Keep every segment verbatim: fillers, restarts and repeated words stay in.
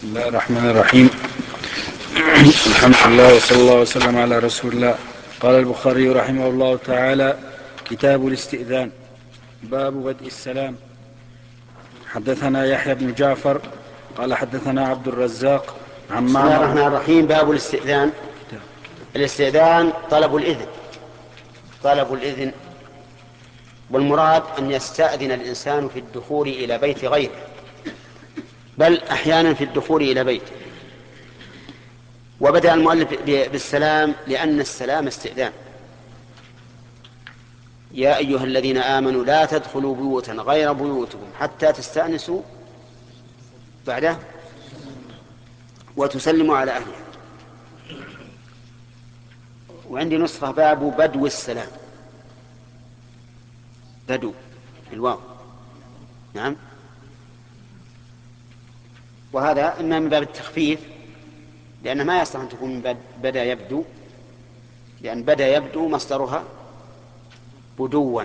الله الرحمن الرحيم. الحمد لله وصلى الله وسلم على رسول الله. قال البخاري رحمه الله تعالى: كتاب الاستئذان. باب بدء السلام. حدثنا يحيى بن جعفر قال حدثنا عبد الرزاق عن بسم الله الرحمن الرحيم. باب الاستئذان. الاستئذان طلب الإذن طلب الإذن والمراد أن يستأذن الإنسان في الدخول إلى بيت غيره، بل أحيانا في الدخول إلى بيته. وبدأ المؤلف بالسلام لأن السلام استئذان. يا أيها الذين آمنوا لا تدخلوا بيوتا غير بيوتكم حتى تستأنسوا بعده وتسلموا على أهلها. وعندي نسخة باب بدو السلام، بدو الواو، نعم. وهذا إما من باب التخفيف لأن ما يصح أن تكون من بدأ يبدو، لأن بدأ يبدو مصدرها بدوا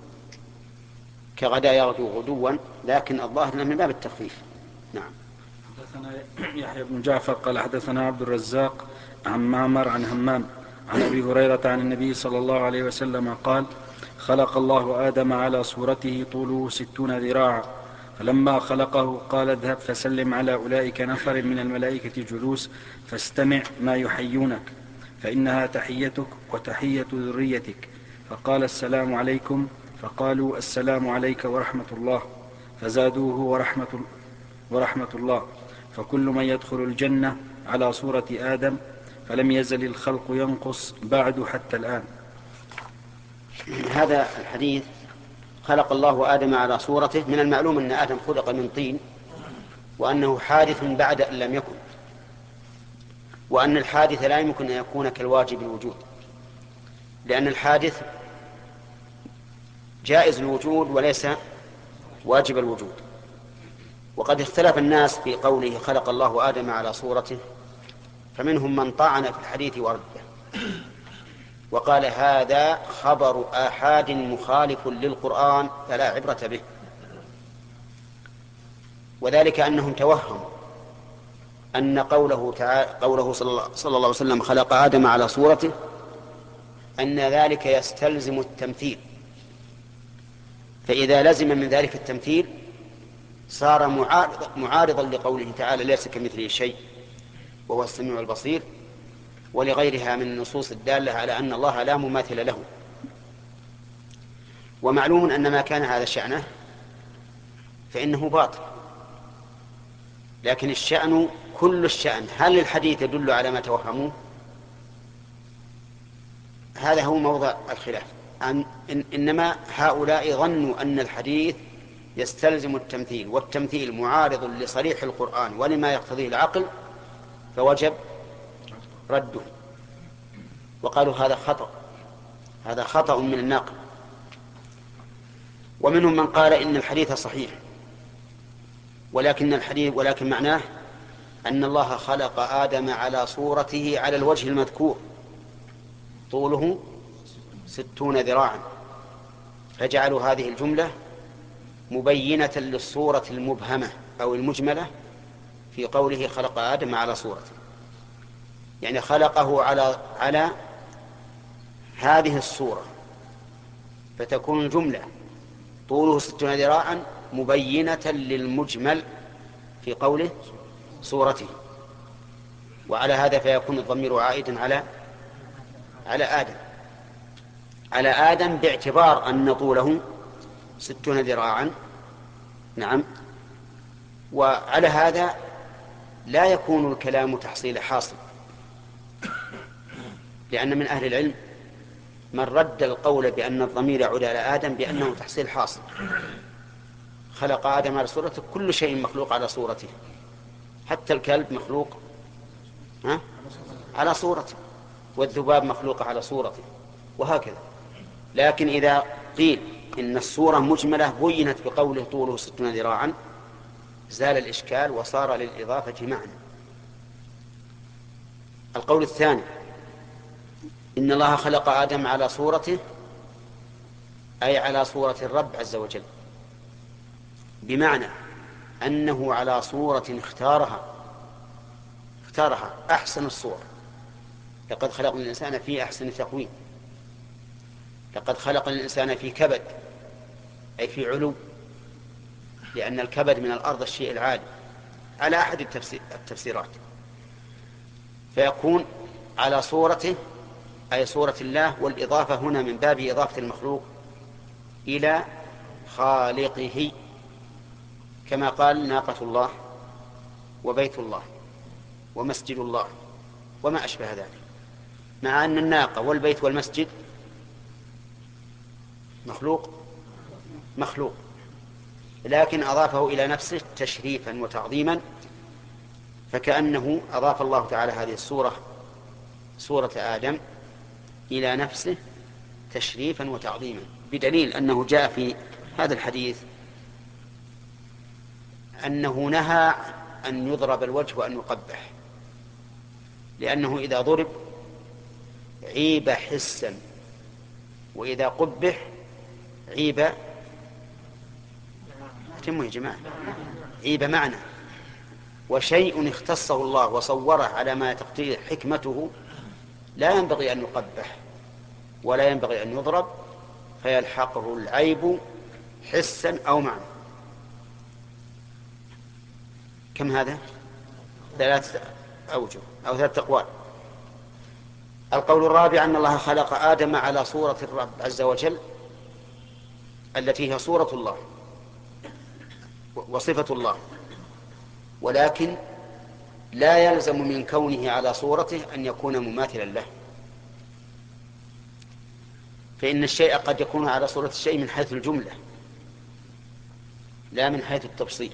كغدا يغدو غدوا، لكن الظاهر من باب التخفيف. نعم. حدثنا يحيى بن جعفر قال حدثنا عبد الرزاق عن معمر عن همام عن أبي هريرة عن النبي صلى الله عليه وسلم قال: خلق الله آدم على صورته طوله ستون ذراعا، فلما خلقه قال: اذهب فسلم على أولئك نفر من الملائكة جلوس فاستمع ما يحيونك، فإنها تحيتك وتحية ذريتك. فقال: السلام عليكم، فقالوا: السلام عليك ورحمة الله، فزادوه ورحمة, ورحمة الله. فكل من يدخل الجنة على صورة آدم، فلم يزل الخلق ينقص بعد حتى الآن. هذا الحديث خلق الله آدم على صورته، من المعلوم أن آدم خلق من طين، وأنه حادث بعد أن لم يكن، وأن الحادث لا يمكن أن يكون كالواجب الوجود، لأن الحادث جائز الوجود وليس واجب الوجود. وقد اختلف الناس في قوله خلق الله آدم على صورته، فمنهم من طعن في الحديث ورده وقال هذا خبر آحاد مخالف للقرآن فلا عبرة به، وذلك أنهم توهموا أن قوله تعالى قوله صلى الله عليه وسلم خلق آدم على صورته أن ذلك يستلزم التمثيل، فإذا لزم من ذلك التمثيل صار معارضا لقوله تعالى ليس كمثله شيء وهو السميع البصير، ولغيرها من النصوص الدالة على أن الله لا مماثل له. ومعلوم أن ما كان هذا شأنه فإنه باطل، لكن الشأن كل الشأن. هل الحديث يدل على ما توهموه؟ هذا هو موضع الخلاف. أن إنما هؤلاء ظنوا أن الحديث يستلزم التمثيل، والتمثيل معارض لصريح القرآن ولما يقتضيه العقل، فوجب رده. وقالوا هذا خطأ هذا خطأ من الناقل. ومنهم من قال إن الحديث صحيح، ولكن الحديث ولكن معناه أن الله خلق آدم على صورته على الوجه المذكور، طوله ستون ذراعا، فجعلوا هذه الجملة مبينة للصورة المبهمة أو المجملة في قوله خلق آدم على صورته، يعني خلقه على على هذه الصورة، فتكون الجملة طوله ستون ذراعا مبينة للمجمل في قوله صورته. وعلى هذا فيكون الضمير عائدا على على آدم على آدم باعتبار أن طوله ستون ذراعا. نعم. وعلى هذا لا يكون الكلام تحصيل حاصل، لأن من أهل العلم من رد القول بأن الضمير يعود على آدم بأنه تحصيل حاصل. خلق آدم على صورته، كل شيء مخلوق على صورته، حتى الكلب مخلوق ها؟ على صورته، والذباب مخلوق على صورته، وهكذا. لكن إذا قيل إن الصورة مجملة بينت بقوله طوله ستون ذراعا زال الإشكال وصار للإضافة معنى. القول الثاني إن الله خلق آدم على صورته أي على صورة الرب عز وجل، بمعنى أنه على صورة اختارها اختارها أحسن الصور. لقد خلقنا الإنسان في أحسن تقويم. لقد خلقنا الإنسان في كبد، أي في علو، لأن الكبد من الأرض الشيء العالي على أحد التفسيرات، فيكون على صورته أي صورة الله، والإضافة هنا من باب إضافة المخلوق إلى خالقه، كما قال ناقة الله وبيت الله ومسجد الله وما أشبه ذلك، مع أن الناقة والبيت والمسجد مخلوق مخلوق لكن أضافه إلى نفسه تشريفا وتعظيما، فكأنه أضاف الله تعالى هذه الصورة صورة آدم إلى نفسه تشريفا وتعظيما، بدليل أنه جاء في هذا الحديث أنه نهى أن يضرب الوجه وأن يقبح، لأنه إذا ضرب عيب حسا، وإذا قبح عيب تموا يا جماعة عيب معنى. وشيء اختصه الله وصوره على ما تقتضي حكمته لا ينبغي أن يقبح ولا ينبغي أن يضرب، فيلحقه العيب حسا أو معنى. كم هذا؟ ثلاثة أوجه أو ثلاثة أقوال. القول الرابع أن الله خلق آدم على صورة الرب عز وجل التي هي صورة الله وصفة الله، ولكن لا يلزم من كونه على صورته أن يكون مماثلا له، فإن الشيء قد يكون على صورة الشيء من حيث الجملة لا من حيث التفصيل.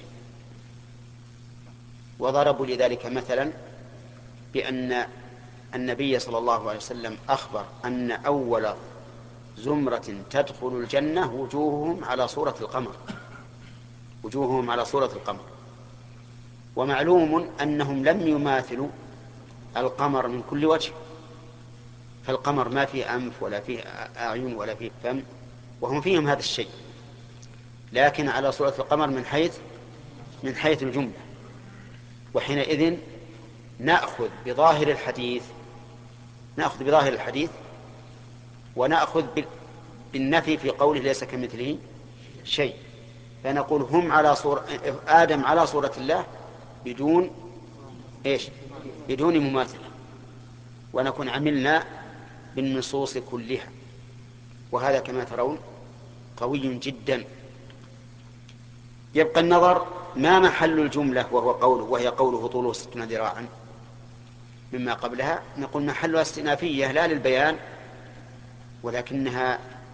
وضربوا لذلك مثلا بأن النبي صلى الله عليه وسلم أخبر أن أول زمرة تدخل الجنة وجوههم على صورة القمر وجوههم على صورة القمر ومعلوم أنهم لم يماثلوا القمر من كل وجه، فالقمر ما فيه أنف ولا فيه أعين ولا فيه فم، وهم فيهم هذا الشيء، لكن على صورة القمر من حيث من حيث الجملة. وحينئذ نأخذ بظاهر الحديث نأخذ بظاهر الحديث ونأخذ بالنفي في قوله ليس كمثله شيء، فنقول هم على صورة آدم على صورة الله بدون إيش بدون مماثلة، ونكون عملنا بالنصوص كلها، وهذا كما ترون قوي جدا. يبقى النظر ما محل الجملة وهو قوله وهي قوله طوله ستون ذراعا مما قبلها، نقول محلها استئنافية لا للبيان، ولكنها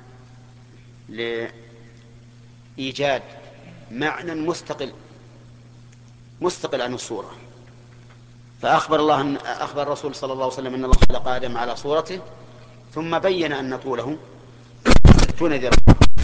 لإيجاد معنى مستقل مستقل عن الصورة. فأخبر الله أن أخبر الرسول صلى الله عليه وسلم أن الله خلق آدم على صورته، ثم بين أن طوله ستون ذراعا،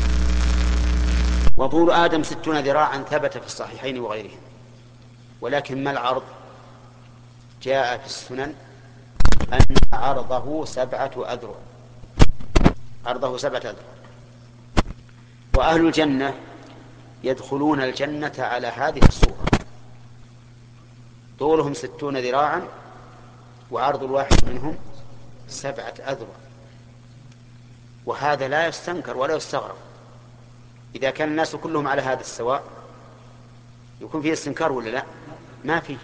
وطول آدم ستون ذراعا ثبت في الصحيحين وغيرهم، ولكن ما العرض؟ جاء في السنن أن عرضه سبعة أذرع عرضه سبعة أذرع وأهل الجنة يدخلون الجنة على هذه الصورة، طولهم ستون ذراعا وعرض الواحد منهم سبعة أذرع، وهذا لا يستنكر ولا يستغرب. إذا كان الناس كلهم على هذا السواء يكون فيه استنكار ولا لا؟ ما فيه.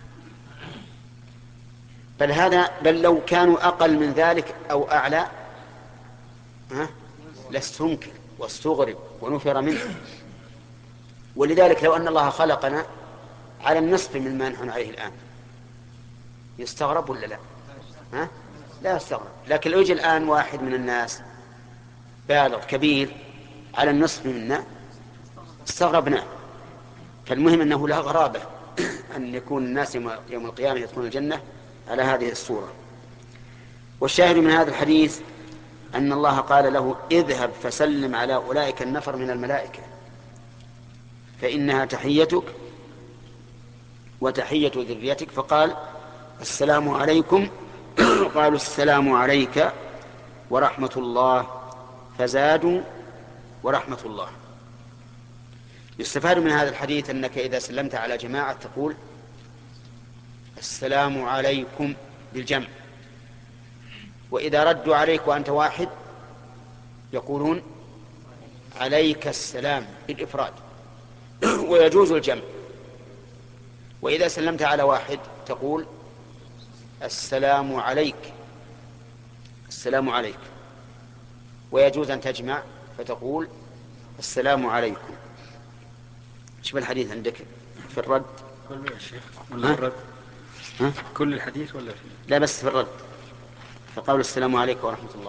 بل هذا بل لو كانوا أقل من ذلك أو أعلى ها لاستنكر واستغرب ونفر منه. ولذلك لو أن الله خلقنا على النصف من ما نحن عليه الآن يستغرب ولا لا؟ ها؟ لا يستغرب. لكن لو يجي الآن واحد من الناس بالغ كبير على النصف منا استغربنا. فالمهم أنه لا غرابة أن يكون الناس يوم القيامة يدخلون الجنة على هذه الصورة. والشاهد من هذا الحديث أن الله قال له اذهب فسلم على أولئك النفر من الملائكة فإنها تحيتك وتحية ذريتك، فقال السلام عليكم قالوا السلام عليك ورحمة الله فزادوا ورحمة الله. يستفاد من هذا الحديث أنك إذا سلمت على جماعة تقول السلام عليكم بالجمع. وإذا ردوا عليك وأنت واحد يقولون عليك السلام بالإفراد ويجوز الجمع. وإذا سلمت على واحد تقول السلام عليك السلام عليك، ويجوز أن تجمع فتقول السلام عليكم. شوف الحديث عندك في الرد كل يا شيخ ولا في الرد؟ ها؟ كل الحديث ولا في؟ لا بس في الرد، فقول السلام عليكم ورحمة الله.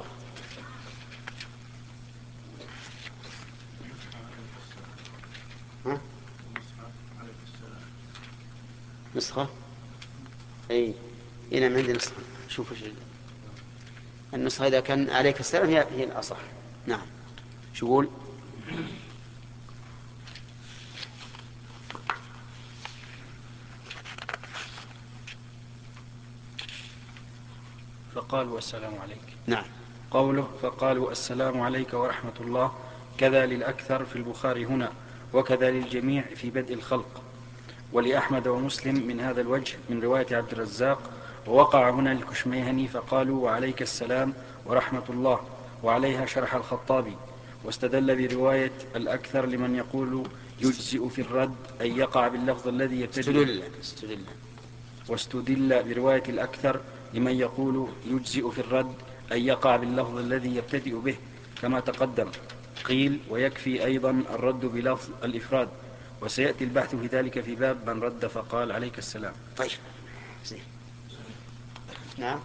ها؟ نسخة؟ اي هنا من عندي نسخة. شوفوا شيء النسخة إذا كان عليك السلام هي هي الأصح. نعم. شو يقول؟ فقالوا السلام عليك. نعم. قوله فقالوا السلام عليك ورحمة الله كذا للأكثر في البخاري هنا، وكذا للجميع في بدء الخلق، ولأحمد ومسلم من هذا الوجه من رواية عبد الرزاق، ووقع هنا الكشميهني فقالوا وعليك السلام ورحمة الله، وعليها شرح الخطابي، واستدل برواية الأكثر لمن يقول يجزئ في الرد أن يقع باللفظ الذي يبتدئ. استدل. واستدل برواية الأكثر لمن يقول يجزئ في الرد أن يقع باللفظ الذي يبتدئ به كما تقدم. قيل ويكفي أيضا الرد بلفظ الإفراد، وسيأتي البحث في ذلك في باب من رد فقال عليك السلام. طيب زين. نعم.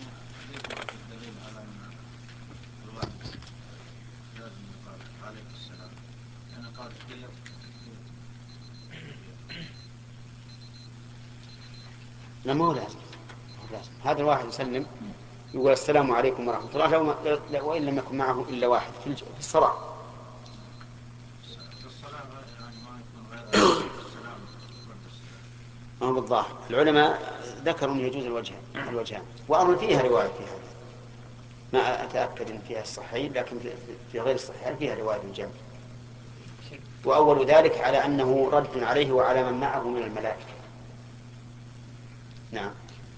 لا ما هو لازم. هذا الواحد يسلم يقول السلام عليكم ورحمة الله لو وإن لم يكن معه إلا واحد في الصلاة. ما هو بالظاهر العلماء ذكروا أن يجوز الوجهان الوجهان وأظن فيها رواية في هذا، ما أتأكد إن فيها الصحيح، لكن في غير الصحيح فيها رواية الجمع. وأول ذلك على أنه رد عليه وعلى من معه من الملائكة. نعم.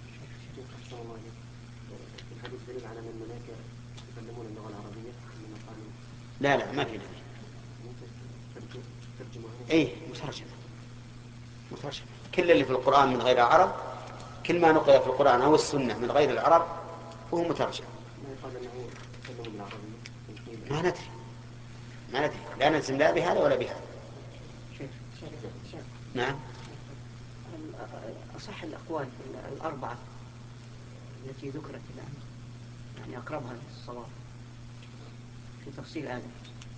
لا لا ما في دليل. اي مترجمة مترجمة. كل اللي في القرآن من غير العرب، كل ما نقل في القرآن أو السنة من غير العرب وهو مترجم. ما ندري ما ندري لا نلزم لا بهذا ولا بهذا. نعم. أصح الأقوال الأربعة التي ذكرت الآن يعني أقربها للصواب في تفصيل هذا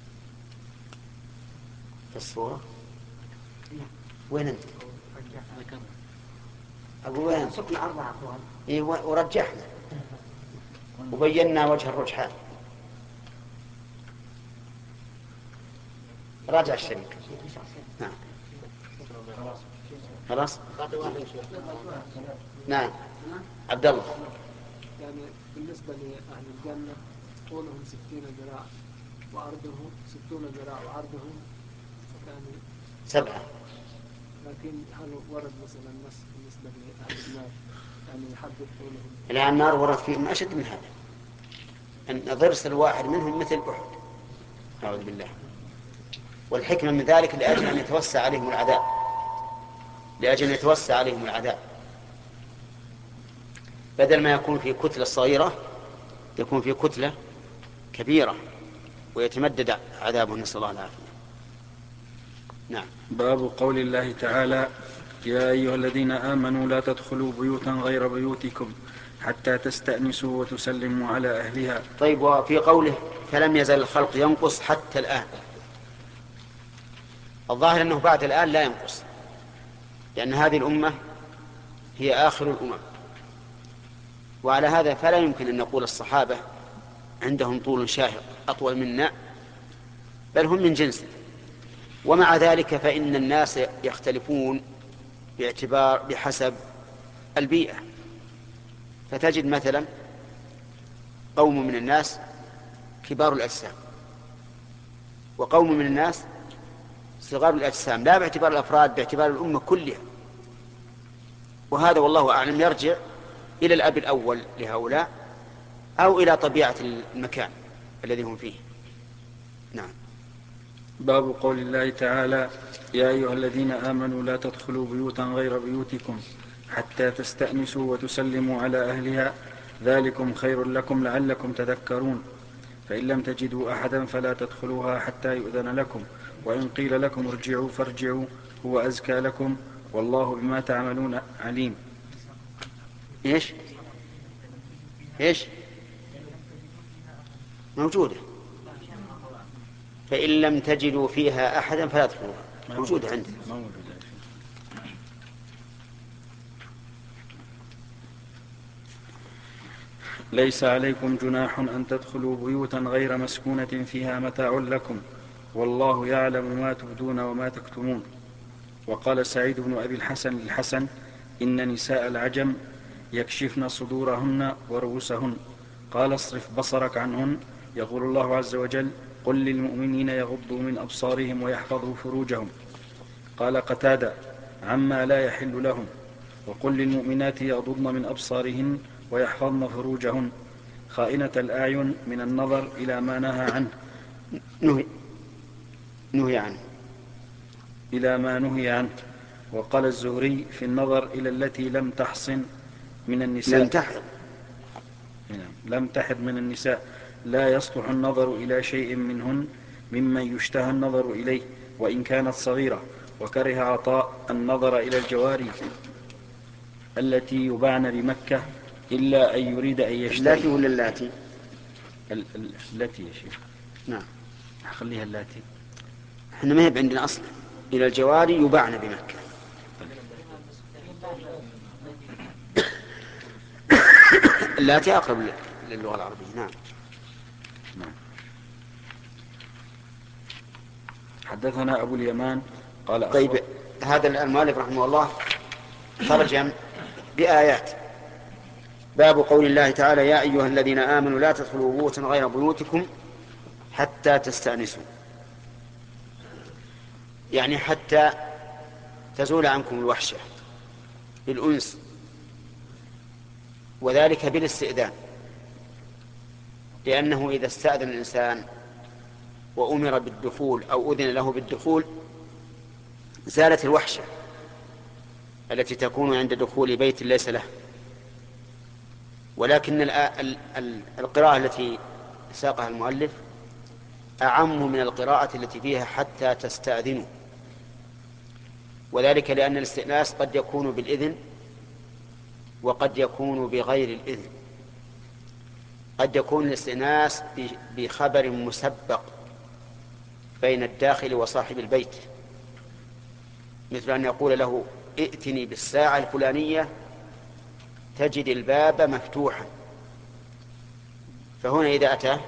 في الصورة. نعم. وين أنت؟ أقول وين؟ سقنا أربعة أقوال. إيه ورجحنا وبينا وجه الرجحان. راجع الشريك. نعم. خلاص. نعم. عبد الله. يعني بالنسبة لأهل الجنة طولهم ستين ذراع وعرضهم ستون ذراع وعرضهم فكانوا سبعة. لكن هل ورد مثلا نص بالنسبة لأهل النار يعني يحدد طولهم؟ لا النار ورد فيهم أشد من هذا، أن ضرس الواحد منهم مثل أحد. أعوذ بالله. والحكمة من ذلك لأجل أن يتوسع عليهم العذاب لأجل أن يتوسع عليهم العذاب بدل ما يكون في كتلة صغيرة يكون في كتلة كبيرة ويتمدد عذابه، نسأل الله العافية. نعم. باب قول الله تعالى يا أيها الذين آمنوا لا تدخلوا بيوتا غير بيوتكم حتى تستأنسوا وتسلموا على أهلها. طيب وفي قوله فلم يزل الخلق ينقص حتى الآن، الظاهر أنه بعد الآن لا ينقص، لأن هذه الأمة هي آخر الأمم، وعلى هذا فلا يمكن أن نقول الصحابة عندهم طول شاهق أطول منا، بل هم من جنسه. ومع ذلك فإن الناس يختلفون باعتبار بحسب البيئة، فتجد مثلا قوم من الناس كبار الأجسام وقوم من الناس صغار الأجسام، لا باعتبار الأفراد، باعتبار الأمة كلها. وهذا والله أعلم يرجع إلى الأب الأول لهؤلاء أو إلى طبيعة المكان الذي هم فيه. نعم. باب قول الله تعالى: يا أيها الذين آمنوا لا تدخلوا بيوتا غير بيوتكم حتى تستأنسوا وتسلموا على أهلها ذلكم خير لكم لعلكم تذكرون. فإن لم تجدوا أحدا فلا تدخلوها حتى يؤذن لكم، وإن قيل لكم ارجعوا فارجعوا هو أزكى لكم والله بما تعملون عليم. إيش إيش موجودة. فإن لم تجدوا فيها أحدا فلا تدخلوها، موجودة عندنا. ليس عليكم جناح أن تدخلوا بيوتا غير مسكونة فيها متاع لكم والله يعلم ما تبدون وما تكتمون. وقال سعيد بن أبي الحسن للحسن: إن نساء العجم يكشفن صدورهن ورؤوسهن. قال: اصرف بصرك عنهن. يقول الله عز وجل: قل للمؤمنين يغضوا من أبصارهم ويحفظوا فروجهم. قال قتادة: عما لا يحل لهم. وقل للمؤمنات يغضضن من أبصارهن ويحفظن فروجهن. خائنة الأعين من النظر إلى ما نهى عنه نهي, نهي عنه إلى ما نهي عنه. وقال الزهري في النظر إلى التي لم تحصن من النساء لم تحض لم تحض من النساء لا يصلح النظر إلى شيء منهن ممن يشتهى النظر إليه وإن كانت صغيرة. وكره عطاء النظر إلى الجواري التي يباعن بمكة إلا أن يريد أن يشتري. اللاتي ولا اللاتي؟ التي يا شيخ. نعم. خليها اللاتي. احنا ما هي عندنا أصلا. إلى الجواري يباعن بمكة. اللاتي أقرب للغة العربية. نعم. نعم. حدثنا أبو اليمان قال: طيب، هذا المؤلف رحمه الله ترجم بآيات. باب قول الله تعالى: يا أيها الذين آمنوا لا تدخلوا بيوتا غير بيوتكم حتى تستأنسوا، يعني حتى تزول عنكم الوحشة بالأنس، وذلك بالاستئذان، لأنه إذا استأذن الإنسان وأمر بالدخول أو أذن له بالدخول زالت الوحشة التي تكون عند دخول بيت ليس له. ولكن القراءة التي ساقها المؤلف أعم من القراءة التي فيها حتى تستأذنوا، وذلك لأن الاستئناس قد يكون بالإذن وقد يكون بغير الإذن. قد يكون الاستئناس بخبر مسبق بين الداخل وصاحب البيت، مثل أن يقول له: ائتني بالساعة الفلانية تجد الباب مفتوحا. فهنا إذا أتى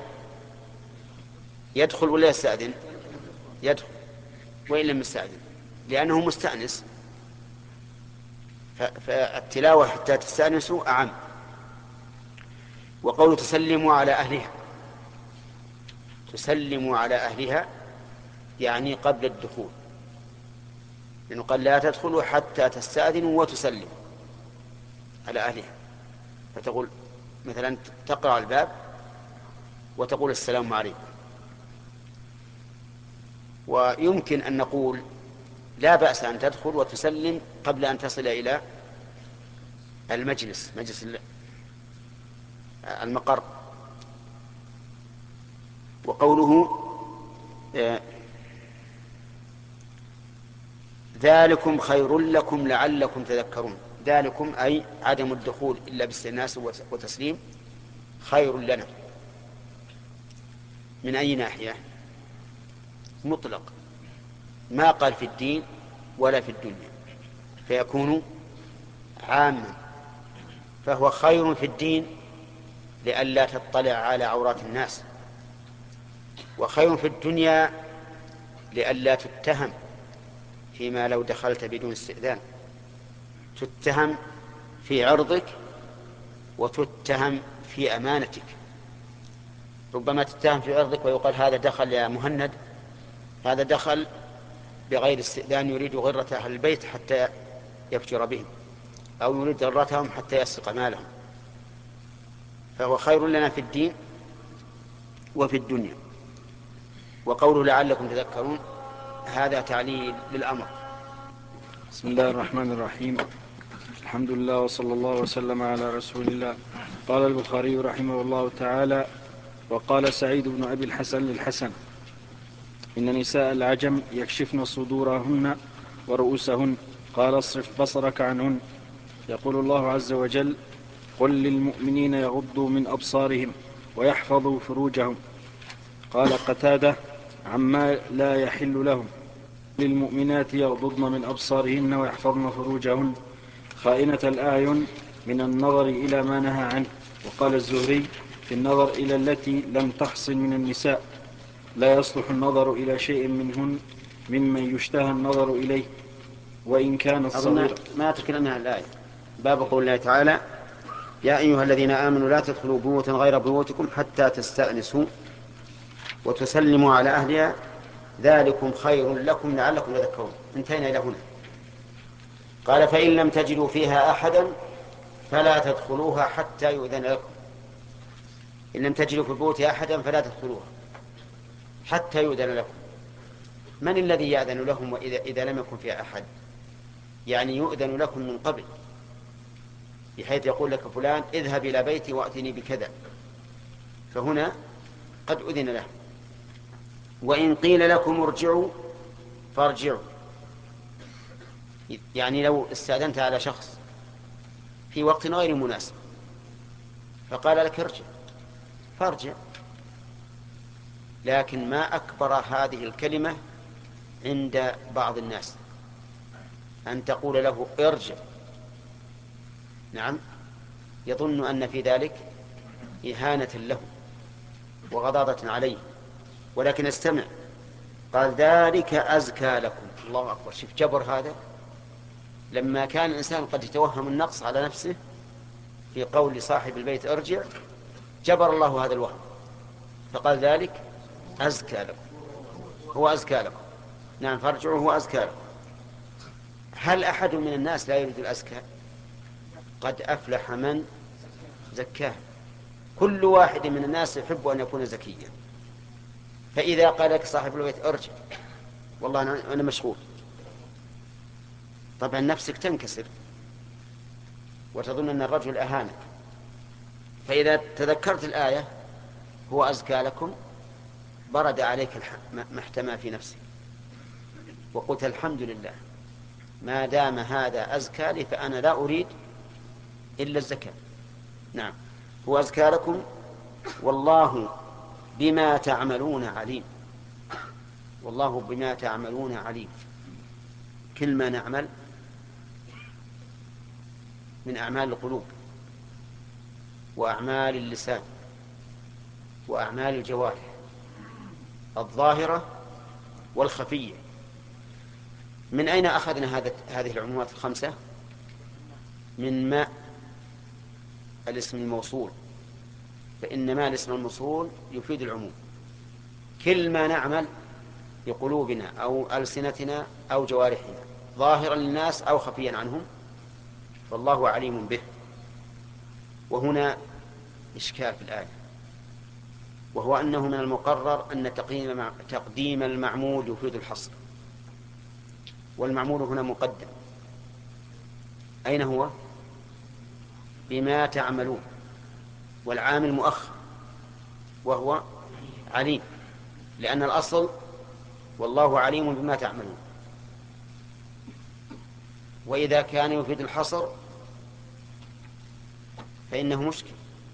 يدخل ولا يستأذن؟ يدخل وإن لم يستأذن، لأنه مستأنس. فالتلاوة حتى تستأنسوا أعم. وقول تسلموا على أهلها، تسلموا على أهلها يعني قبل الدخول، لأنه قال: لا تدخلوا حتى تستأذنوا وتسلموا على أهلها. فتقول مثلا تقرأ الباب وتقول: السلام عليكم. ويمكن أن نقول لا بأس أن تدخل وتسلم قبل أن تصل إلى المجلس، مجلس المقر. وقوله ذلكم خير لكم لعلكم تذكرون، ذلكم أي عدم الدخول إلا باستئناس وتسليم خير لنا. من أي ناحية؟ مطلق، ما قال في الدين ولا في الدنيا، فيكون عاما. فهو خير في الدين لئلا تطلع على عورات الناس، وخير في الدنيا لئلا تتهم فيما لو دخلت بدون استئذان، تتهم في عرضك وتتهم في أمانتك. ربما تتهم في عرضك ويقال: هذا دخل يا مهند، هذا دخل بغير استئذان يريد غرة أهل البيت حتى يفجر بهم. أو يريد ضرتهم حتى يسرق مالهم، فهو خير لنا في الدين وفي الدنيا. وقوله لعلكم تذكرون هذا تعليل للأمر. بسم الله الرحمن الرحيم. الحمد لله وصلى الله وسلم على رسول الله. قال البخاري رحمه الله تعالى: وقال سعيد بن أبي الحسن للحسن: إن نساء العجم يكشفن صدورهن ورؤوسهن، قال اصرف بصرك عنهن. يقول الله عز وجل: قل للمؤمنين يغضوا من أبصارهم ويحفظوا فروجهم. قال قتادة: عما لا يحل لهم. للمؤمنات يغضضن من أبصارهن ويحفظن فروجهن، خائنة الأعين من النظر إلى ما نهى عنه. وقال الزهري في النظر إلى التي لم تحصن من النساء: لا يصلح النظر إلى شيء منهن ممن يشتهى النظر إليه وإن كانت صغيرة. ما تكلمنا عن الآية. باب قول الله تعالى: يا أيها الذين آمنوا لا تدخلوا بيوتا غير بيوتكم حتى تستأنسوا وتسلموا على أهلها ذلكم خير لكم لعلكم تذكرون. انتهينا إلى هنا. قال: فإن لم تجدوا فيها أحدا فلا تدخلوها حتى يؤذن لكم. إن لم تجدوا في البيوت أحدا فلا تدخلوها حتى يؤذن لكم. من الذي يأذن لهم وإذا إذا لم يكن فيها أحد؟ يعني يؤذن لكم من قبل، بحيث يقول لك فلان: اذهب إلى بيتي وأتني بكذا، فهنا قد أذن له. وإن قيل لكم ارجعوا فارجعوا، يعني لو استأذنت على شخص في وقت غير مناسب فقال لك ارجع فارجع. لكن ما أكبر هذه الكلمة عند بعض الناس أن تقول له ارجع. نعم، يظن أن في ذلك إهانة له وغضاضة عليه، ولكن استمع. قال: ذلك أزكى لكم. الله أكبر، شوف جبر هذا. لما كان الإنسان قد يتوهم النقص على نفسه في قول صاحب البيت ارجع، جبر الله هذا الوهم فقال: ذلك أزكى لكم، هو أزكى لكم. نعم، فارجعوا هو أزكى لكم. هل أحد من الناس لا يريد الأزكى؟ قد أفلح من زكاه. كل واحد من الناس يحب أن يكون زكيا. فإذا قال لك صاحب البيت ارجع، والله أنا مشغول، طبعا نفسك تنكسر وتظن أن الرجل أهانك. فإذا تذكرت الآية هو أزكى لكم برد عليك ما احتمى في نفسك وقلت الحمد لله، ما دام هذا أزكى لي فأنا لا أريد إلا الزكاة. نعم، هو أزكى لكم والله بما تعملون عليم. والله بما تعملون عليم. كل ما نعمل من أعمال القلوب وأعمال اللسان وأعمال الجوارح الظاهرة والخفية. من أين أخذنا هذه العمومات الخمسة؟ من ما الاسم الموصول، فإن ما الاسم الموصول يفيد العموم. كل ما نعمل بقلوبنا أو ألسنتنا أو جوارحنا ظاهرا للناس أو خفيا عنهم فالله عليم به. وهنا إشكال في الآية، وهو أنه من المقرر أن تقديم المعمول يفيد الحصر، والمعمول هنا مقدم. أين هو؟ بما تعملون، والعامل مؤخر وهو عليم، لأن الأصل والله عليم بما تعملون. وإذا كان يفيد الحصر فإنه مشكل،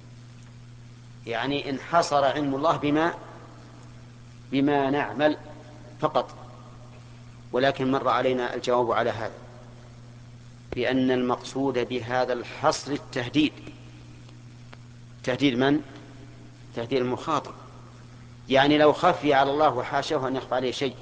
يعني انحصر علم الله بما بما نعمل فقط. ولكن مر علينا الجواب على هذا بأن المقصود بهذا الحصر التهديد. تهديد من؟ تهديد المخاطب. يعني لو خفي على الله وحاشاه أن يخفى عليه شيء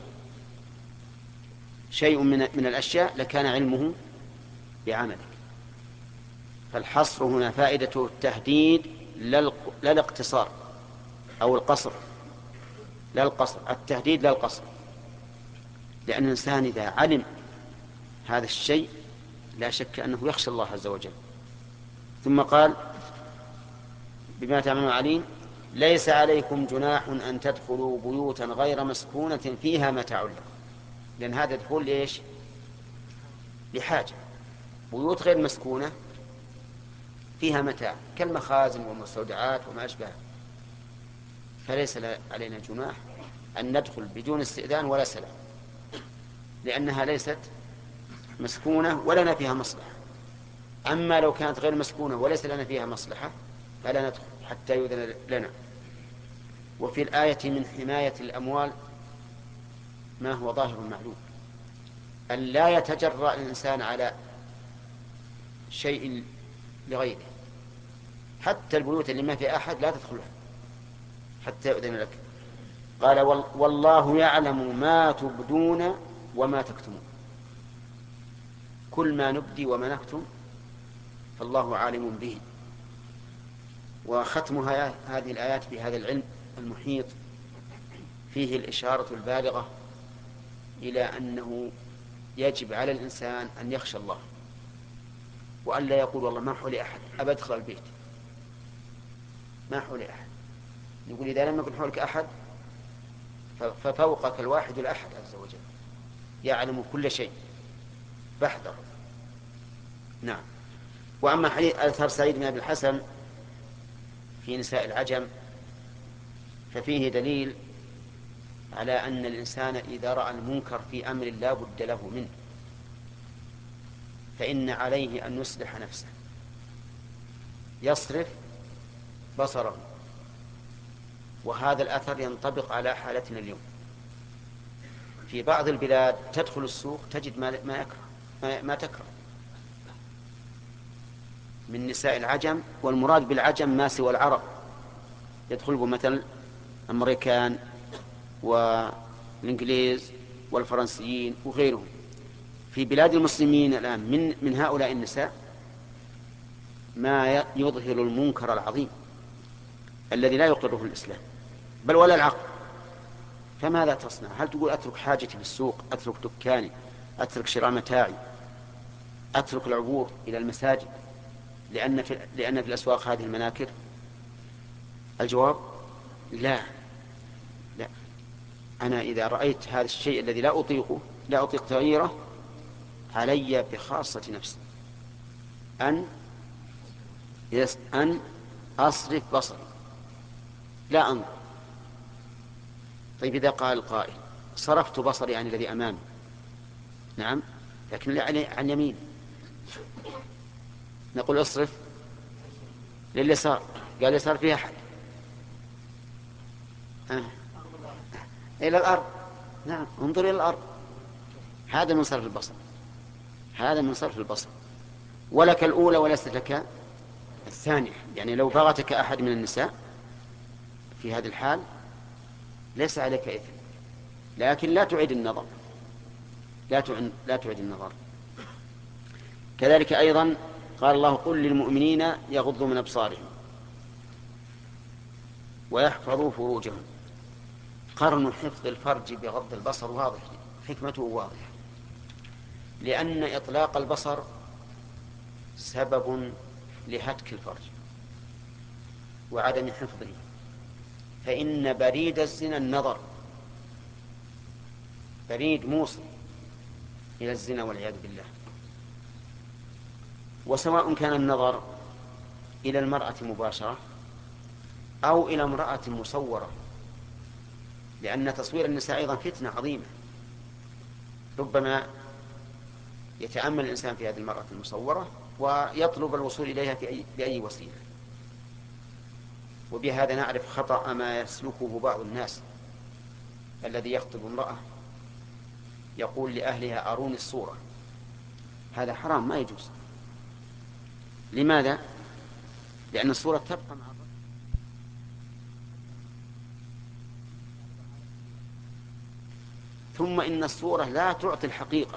شيء من من الأشياء لكان علمه بعملك. فالحصر هنا فائدته التهديد لا الاقتصار أو القصر، لا القصر، التهديد لا القصر. لأن الإنسان إذا علم هذا الشيء لا شك أنه يخشى الله عز وجل. ثم قال بما تعملون عليم ليس عليكم جناح أن تدخلوا بيوتا غير مسكونة فيها متاع لكم، لأن هذا دخول ليش؟ لحاجة. بيوت غير مسكونة فيها متاع كالمخازن والمستودعات وما أشبه، فليس علينا جناح أن ندخل بدون استئذان ولا سلام، لأنها ليست مسكونة ولنا فيها مصلحة. أما لو كانت غير مسكونة وليس لنا فيها مصلحة فلا ندخل حتى يؤذن لنا. وفي الآية من حماية الأموال ما هو ظاهر معلوم، أن لا يتجرأ الإنسان على شيء لغيره، حتى البيوت اللي ما في أحد لا تدخلها حتى يؤذن لك. قال والله يعلم ما تبدون وما تكتمون، كل ما نبدي وما نكتم فالله عالم به. وختم هذه الآيات بهذا العلم المحيط فيه الإشارة البالغة إلى أنه يجب على الإنسان أن يخشى الله، وأن لا يقول والله ما حولي أحد أبى أدخل البيت، ما حولي أحد. نقول إذا لم يكن حولك أحد ففوقك الواحد الأحد عز وجل يعلم كل شيء فاحذر. نعم. وأما حديث أثر سعيد بن أبي الحسن في نساء العجم ففيه دليل على أن الإنسان إذا رأى المنكر في أمر لا بد له منه فإن عليه أن يصلح نفسه، يصرف بصره. وهذا الأثر ينطبق على حالتنا اليوم. في بعض البلاد تدخل السوق تجد ما يكره ما تكره من نساء العجم، والمراد بالعجم ما سوى العرب، يدخل مثل الأمريكان والإنجليز والفرنسيين وغيرهم. في بلاد المسلمين الآن من من هؤلاء النساء ما يظهر المنكر العظيم الذي لا يقره الإسلام بل ولا العقل. فماذا تصنع؟ هل تقول أترك حاجتي في السوق، أترك دكاني، أترك شراء متاعي، أترك العبور إلى المساجد لأن في, لأن في الأسواق هذه المناكر؟ الجواب لا لا. أنا إذا رأيت هذا الشيء الذي لا أطيقه لا أطيق تغييره علي بخاصة نفسي أن أن أصرف بصري لا أنظر. طيب إذا قال القائل صرفت بصري عن الذي أمامي، نعم، لكن عن يمين، نقول اصرف لليسار، قال اليسار فيه أحد، آه. إلى الأرض، نعم، انظر إلى الأرض. هذا من صرف البصر، هذا من صرف البصر. ولك الأولى وليست لك الثانية. يعني لو بغتك أحد من النساء في هذه الحال ليس عليك إثم، لكن لا تعيد النظر، لا تعيد, لا تعيد النظر. كذلك أيضا قال الله قل للمؤمنين يغضوا من أبصارهم ويحفظوا فروجهم. قرن حفظ الفرج بغض البصر واضح، حكمته واضحة، لأن إطلاق البصر سبب لهتك الفرج وعدم حفظه، فإن بريد الزنا النظر، بريد موصل إلى الزنا والعياذ بالله. وسواء كان النظر إلى المرأة مباشرة أو إلى امرأة مصورة، لأن تصوير النساء أيضا فتنة عظيمة، ربما يتأمل الإنسان في هذه المرأة المصورة ويطلب الوصول إليها في أي بأي وسيلة. وبهذا نعرف خطأ ما يسلكه بعض الناس، الذي يخطب امرأة يقول لأهلها أروني الصورة. هذا حرام، ما يجوز. لماذا؟ لأن الصورة تبقى مع الرجل. ثم إن الصورة لا تعطي الحقيقة،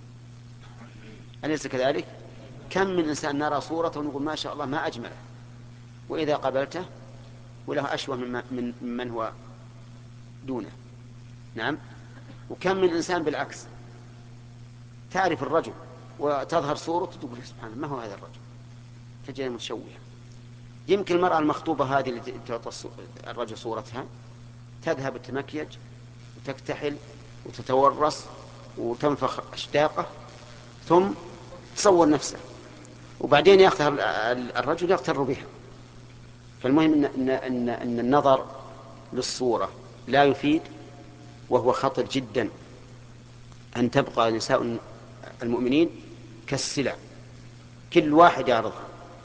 أليس كذلك؟ كم من إنسان نرى صورة ونقول ما شاء الله ما أجمله، وإذا قبلته وله أشوه من من هو دونه. نعم. وكم من إنسان بالعكس، تعرف الرجل وتظهر صورته تقول سبحان الله ما هو هذا الرجل، تجد متشوه. يمكن المرأة المخطوبة هذه اللي تعطى الرجل صورتها تذهب تمكيج وتكتحل وتتورص وتنفخ أشداقه ثم تصور نفسه، وبعدين يختار الرجل يغتر بها. فالمهم إن, إن, إن, إن النظر للصورة لا يفيد، وهو خطر جدا أن تبقى نساء المؤمنين كالسلع كل واحد يعرضها.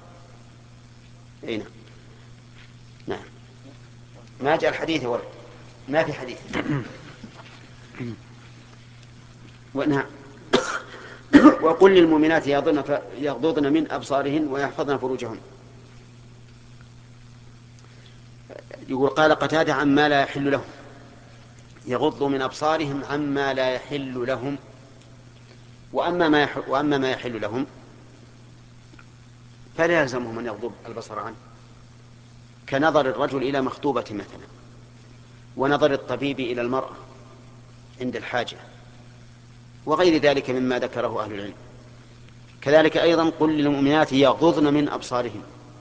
أي نعم. نعم ما جاء الحديث ورد، ما في حديث. ونعم وقل للمؤمنات يغضضن من أبصارهن ويحفظن فروجهن. يقول قال قتادة عما لا يحل لهم، يغضوا من أبصارهم عما لا يحل لهم. وأما ما يحل, وأما ما يحل لهم فلا يلزمهم أن يغضوا البصر عنه، كنظر الرجل إلى مخطوبة مثلا، ونظر الطبيب إلى المرأة عند الحاجة، وغير ذلك مما ذكره أهل العلم. كذلك أيضا قل للمؤمنات يغضضن من أبصارهن،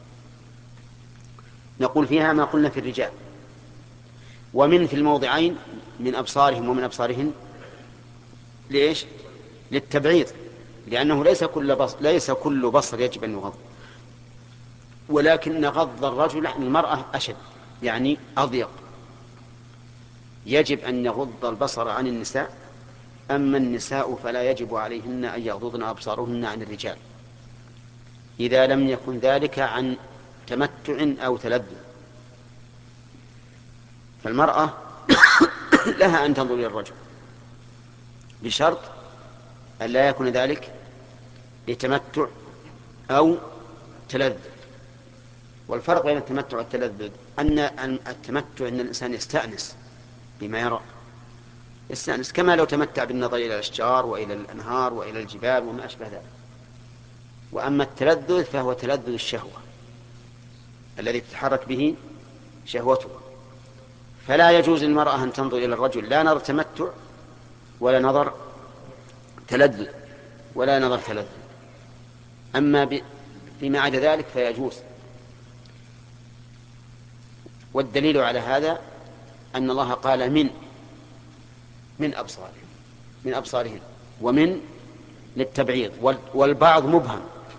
نقول فيها ما قلنا في الرجال. ومن في الموضعين من أبصارهم ومن أبصارهن ليش؟ للتبعيض، لأنه ليس كل بصر, ليس كل بصر يجب أن يغض، ولكن غض الرجل عن المرأة أشد، يعني أضيق. يجب أن يغض البصر عن النساء، أما النساء فلا يجب عليهن أن يغضضن أبصارهن عن الرجال إذا لم يكن ذلك عن تمتع أو تلذذ. فالمرأة لها أن تنظر إلى الرجل بشرط أن لا يكون ذلك لتمتع أو تلذذ. والفرق بين التمتع والتلذذ أن التمتع أن الإنسان يستأنس بما يرى، يستأنس كما لو تمتع بالنظر إلى الأشجار وإلى الأنهار وإلى الجبال وما أشبه ذلك. وأما التلذذ فهو تلذذ الشهوة الذي تتحرك به شهوته. فلا يجوز للمرأة أن تنظر إلى الرجل لا نظر تمتع ولا نظر تلذذ ولا نظر تلذذ. أما فيما عدا ذلك فيجوز. والدليل على هذا أن الله قال من من أبصارهم من أبصارهم ومن للتبعيض. والبعض مبهم،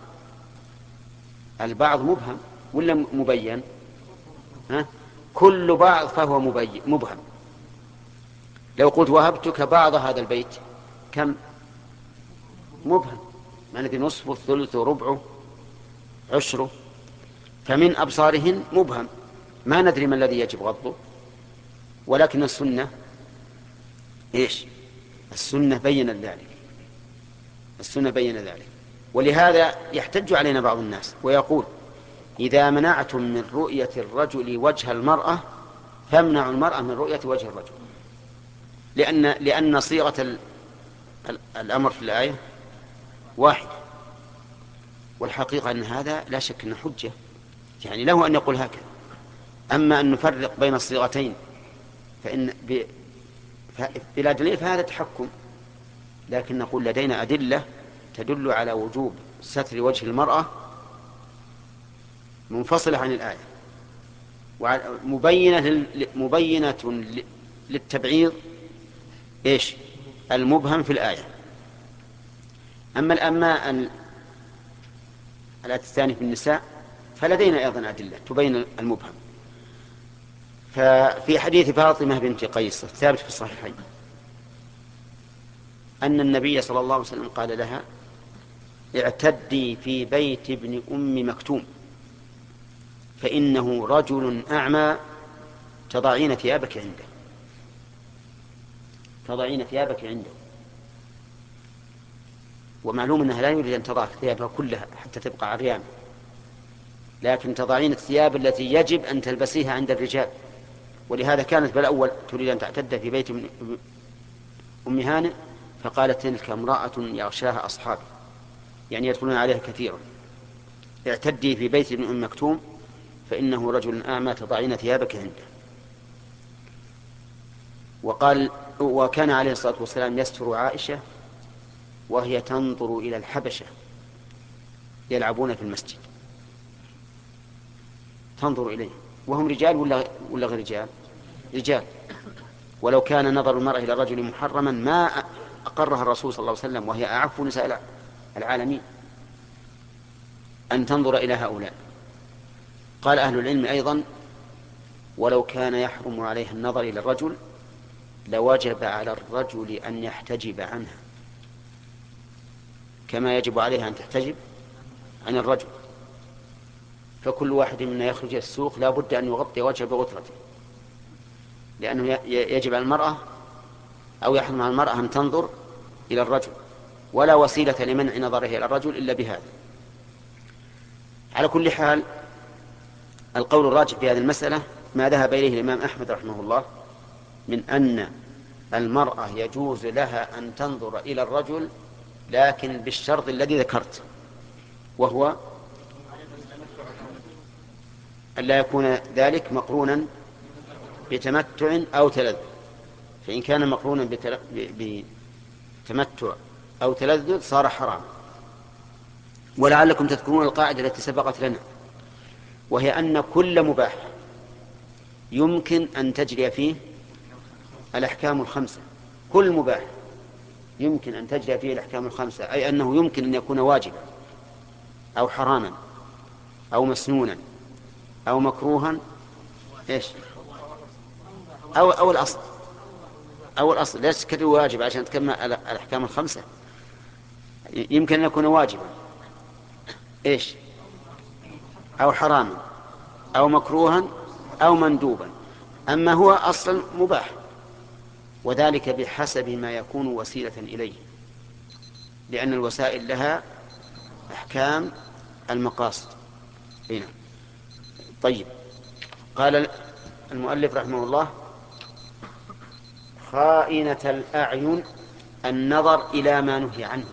البعض مبهم ولا مبين؟ ها؟ كل بعض فهو مبين مبهم. لو قلت وهبتك بعض هذا البيت كم؟ مبهم، ما ندري نصفه ثلثه ربعه عشره. فمن أبصارهن مبهم، ما ندري ما الذي يجب غضه. ولكن السنة إيش؟ السنة بين ذلك، السنة بين ذلك. ولهذا يحتج علينا بعض الناس ويقول إذا منعتم من رؤية الرجل وجه المرأة فامنعوا المرأة من رؤية وجه الرجل، لأن لأن صيغة الأمر في الآية واحد، والحقيقة أن هذا لا شك أنه حجة، يعني له أن يقول هكذا. أما أن نفرق بين الصيغتين فإن بلا دليل فهذا تحكم. لكن نقول لدينا أدلة تدل على وجوب ستر وجه المرأة منفصلة عن الآية، مبينة مبينة للتبعيض إيش؟ المبهم في الآية. أما الأماء الآية الثانية في النساء فلدينا أيضا أدلة تبين المبهم. ففي حديث فاطمة بنت قيس الثابت في الصحيحين أن النبي صلى الله عليه وسلم قال لها اعتدي في بيت ابن أم مكتوم فإنه رجل أعمى تضعين ثيابك عنده تضعين ثيابك عنده. ومعلوم أنها لا يريد أن تضع ثيابها كلها حتى تبقى عريانة، لكن تضعين الثياب التي يجب أن تلبسيها عند الرجال. ولهذا كانت بالأول تريد أن تعتد في بيت أم هانئ فقالت تلك امرأة يغشاها أصحابي، يعني يدخلون عليها كثيرا. اعتدي في بيت ابن أم مكتوم فإنه رجل أعمى تضعين ثيابك عنده. وقال وكان عليه الصلاة والسلام يستر عائشة وهي تنظر إلى الحبشة يلعبون في المسجد، تنظر إليه وهم رجال ولا ولا غير رجال؟ رجال. ولو كان نظر المرأة إلى الرجل محرما ما أقرها الرسول صلى الله عليه وسلم، وهي أعف نساء العالمين أن تنظر إلى هؤلاء. قال أهل العلم أيضا: ولو كان يحرم عليها النظر إلى الرجل لوجب على الرجل أن يحتجب عنها كما يجب عليها أن تحتجب عن الرجل. فكل واحد منا يخرج إلى السوق لا بد أن يغطي وجهه بغترته، لأنه يجب على المرأة أو يحرم على المرأة أن تنظر إلى الرجل، ولا وسيلة لمنع نظره إلى الرجل إلا بهذا. على كل حال القول الراجح في هذه المسألة ما ذهب إليه الإمام أحمد رحمه الله من أن المرأة يجوز لها أن تنظر إلى الرجل، لكن بالشرط الذي ذكرت، وهو أن لا يكون ذلك مقرونا بتمتع أو تلذذ. فإن كان مقرونا بتمتع أو تلذذ صار حرام. ولعلكم تذكرون القاعدة التي سبقت لنا، وهي أن كل مباح يمكن أن تجري فيه الأحكام الخمسة. كل مباح يمكن أن تجري فيه الأحكام الخمسة، أي أنه يمكن أن يكون واجبا أو حراما أو مسنونا أو مكروها إيش أو أو الأصل أو الأصل ليس كده واجب عشان تكمل الأحكام الخمسة. يمكن أن يكون واجبا إيش أو حراما أو مكروها أو مندوبا، أما هو أصلا مباح، وذلك بحسب ما يكون وسيلة إليه، لأن الوسائل لها أحكام المقاصد. هنا طيب. قال المؤلف رحمه الله: خائنة الأعين النظر إلى ما نهي عنه.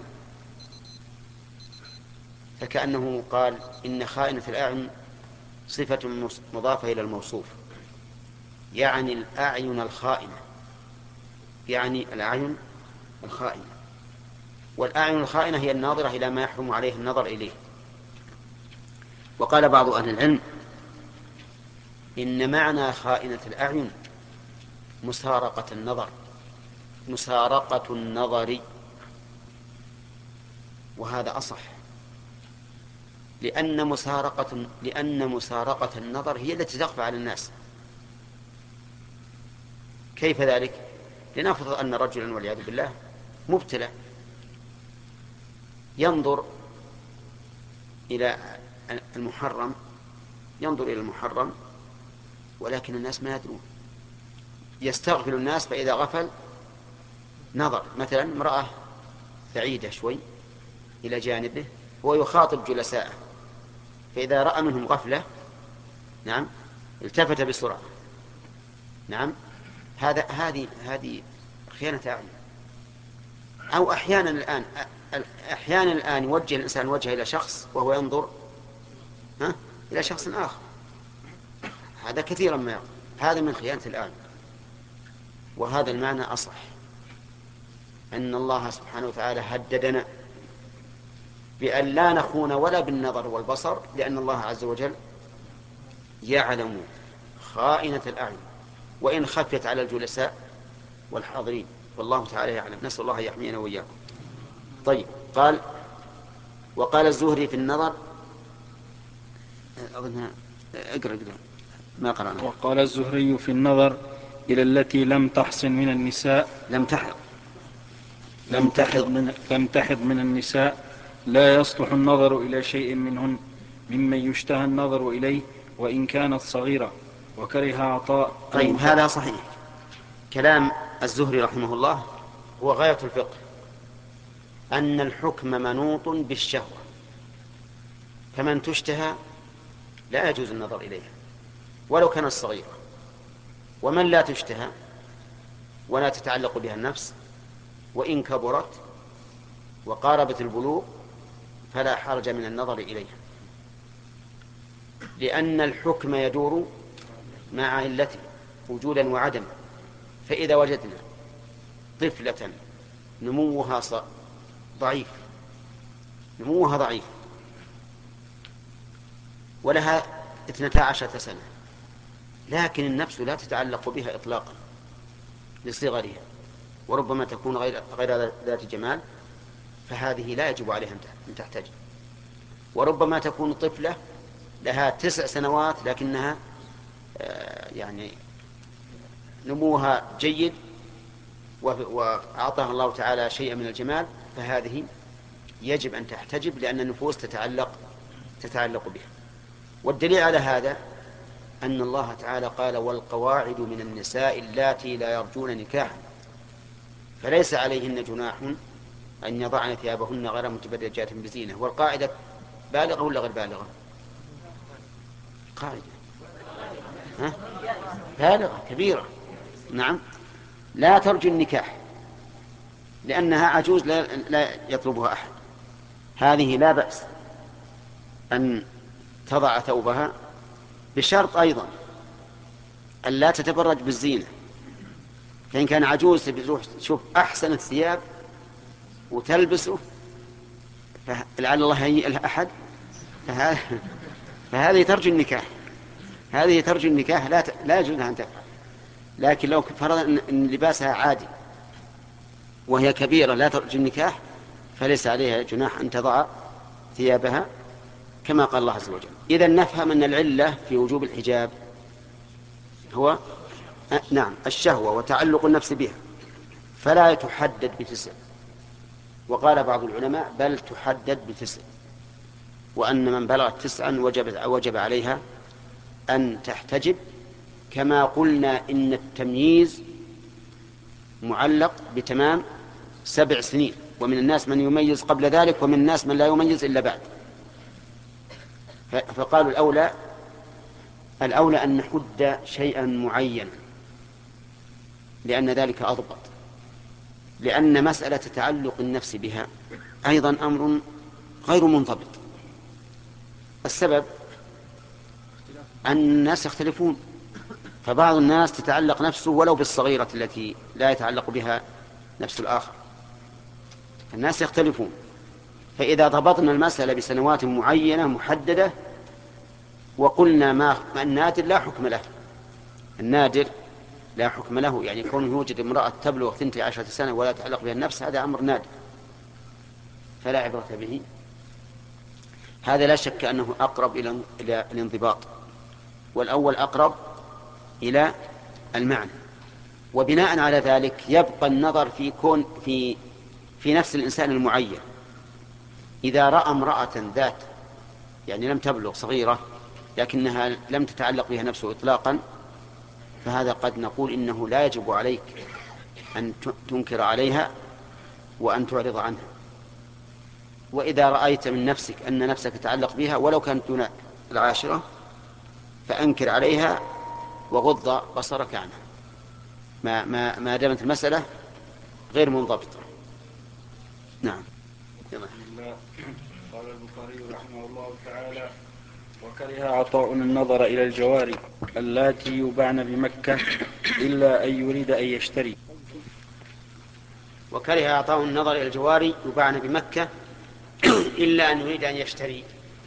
فكأنه قال إن خائنة الأعين صفة مضافة إلى الموصوف، يعني الأعين الخائنة، يعني الأعين الخائنة. والأعين الخائنة هي الناظرة إلى ما يحرم عليه النظر إليه. وقال بعض أهل العلم إن معنى خائنة الأعين مسارقة النظر، مسارقة النظر، وهذا أصح، لأن مسارقة لأن مسارقة النظر هي التي تخفى على الناس. كيف ذلك؟ لنفرض أن رجلا والعياذ بالله مبتلى ينظر إلى المحرم، ينظر إلى المحرم ولكن الناس ما يدرون، يستغفل الناس، فإذا غفل نظر مثلا امرأة بعيدة شوي إلى جانبه هو يخاطب جلساءه، فإذا رأى منهم غفلة نعم التفت بسرعة. نعم هذا هذه هذه خيانة أعين. أو أحيانا الآن أحيانا الآن يوجه الإنسان وجهه إلى شخص وهو ينظر ها إلى شخص آخر، هذا كثيرا ما يقع. هذا من خيانة الأعين. وهذا المعنى أصح، أن الله سبحانه وتعالى هددنا بأن لا نخون ولا بالنظر والبصر، لأن الله عز وجل يعلم خائنة الأعين وإن خفيت على الجلساء والحاضرين، والله تعالى يعلم. نسأل الله يحمينا وإياكم. طيب. قال: وقال الزهري في النظر، أظنها اقرأ اقرأ ما قرأنا. وقال الزهري في النظر إلى التي لم تحصن من النساء لم تحض لم تحض من, لم تحض من النساء لا يصلح النظر إلى شيء منهن ممن يشتهى النظر إليه وإن كانت صغيرة، وكره عطاء. طيب هذا صحيح. كلام الزهري رحمه الله هو غاية الفقه، أن الحكم منوط بالشهوة، فمن تشتهى لا يجوز النظر إليها ولو كانت صغيرة، ومن لا تشتهى ولا تتعلق بها النفس وإن كبرت وقاربت البلوغ فلا حرج من النظر إليها، لأن الحكم يدور مع علته وجودا وعدما. فإذا وجدنا طفلة نموها ضعيف، نموها ضعيف، ولها اثنتا عشرة سنة، لكن النفس لا تتعلق بها إطلاقا لصغرها، وربما تكون غير غير ذات جمال، فهذه لا يجب عليها أن تحتجب. وربما تكون طفلة لها تسع سنوات لكنها يعني نموها جيد وأعطاها الله تعالى شيئا من الجمال، فهذه يجب أن تحتجب، لأن النفوس تتعلق تتعلق بها. والدليل على هذا أن الله تعالى قال: والقواعد من النساء اللاتي لا يرجون نكاحا فليس عليهن جناح أن يضعن ثيابهن غير متبرجات بزينة. والقاعدة بالغة ولا غير بالغة؟ قاعدة ها؟ بالغة كبيرة، نعم، لا ترجو النكاح لأنها عجوز لا, لا يطلبها أحد. هذه لا بأس أن تضع ثوبها، بشرط أيضا أن لا تتبرج بالزينة. فإن كان عجوز تروح تشوف أحسن الثياب وتلبسه فلعل الله يهيئ لها أحد، فهذه ترجو النكاح، هذه ترجو النكاح لا ت... لا يجوز أن تفعل. لكن لو فرض أن لباسها عادي وهي كبيرة لا ترجو النكاح فليس عليها جناح أن تضع ثيابها كما قال الله عز وجل. إذا نفهم أن العلة في وجوب الحجاب هو أه نعم الشهوة وتعلق النفس بها، فلا تحدد بتسع. وقال بعض العلماء بل تحدد بتسع، وأن من بلغت تسعا وجب, وجب عليها أن تحتجب، كما قلنا إن التمييز معلق بتمام سبع سنين، ومن الناس من يميز قبل ذلك ومن الناس من لا يميز إلا بعد. فقالوا الأولى الأولى أن نحد شيئا معينا لأن ذلك أضبط، لأن مسألة تعلق النفس بها أيضا أمر غير منضبط. السبب أن الناس يختلفون، فبعض الناس تتعلق نفسه ولو بالصغيرة التي لا يتعلق بها نفس الآخر. الناس يختلفون، فإذا ضبطنا المسألة بسنوات معينة محددة وقلنا ما النادر لا حكم له، النادر لا حكم له، يعني كونه يوجد امرأة تبلغ ثنتي عشرة سنة ولا يتعلق بها النفس هذا أمر نادر فلا عبرة به. هذا لا شك أنه أقرب إلى الانضباط، والأول أقرب إلى المعنى. وبناء على ذلك يبقى النظر في كون في في نفس الإنسان المعين. إذا رأى امرأة ذات يعني لم تبلغ صغيرة لكنها لم تتعلق بها نفسه إطلاقا، فهذا قد نقول إنه لا يجب عليك أن تنكر عليها وأن تعرض عنها. وإذا رأيت من نفسك أن نفسك تتعلق بها ولو كانت دون العاشرة فأنكر عليها وغض بصرك عنها ما, ما, ما دامت المسألة غير منضبطة. نعم. قال البخاري رحمه الله تعالى: وكره عطاء النظر إلى الجواري اللاتي يباعن بمكة إلا أن يريد أن يشتري. وكره عطاء النظر إلى الجواري يباعن بمكة إلا أن يريد أن يشتري.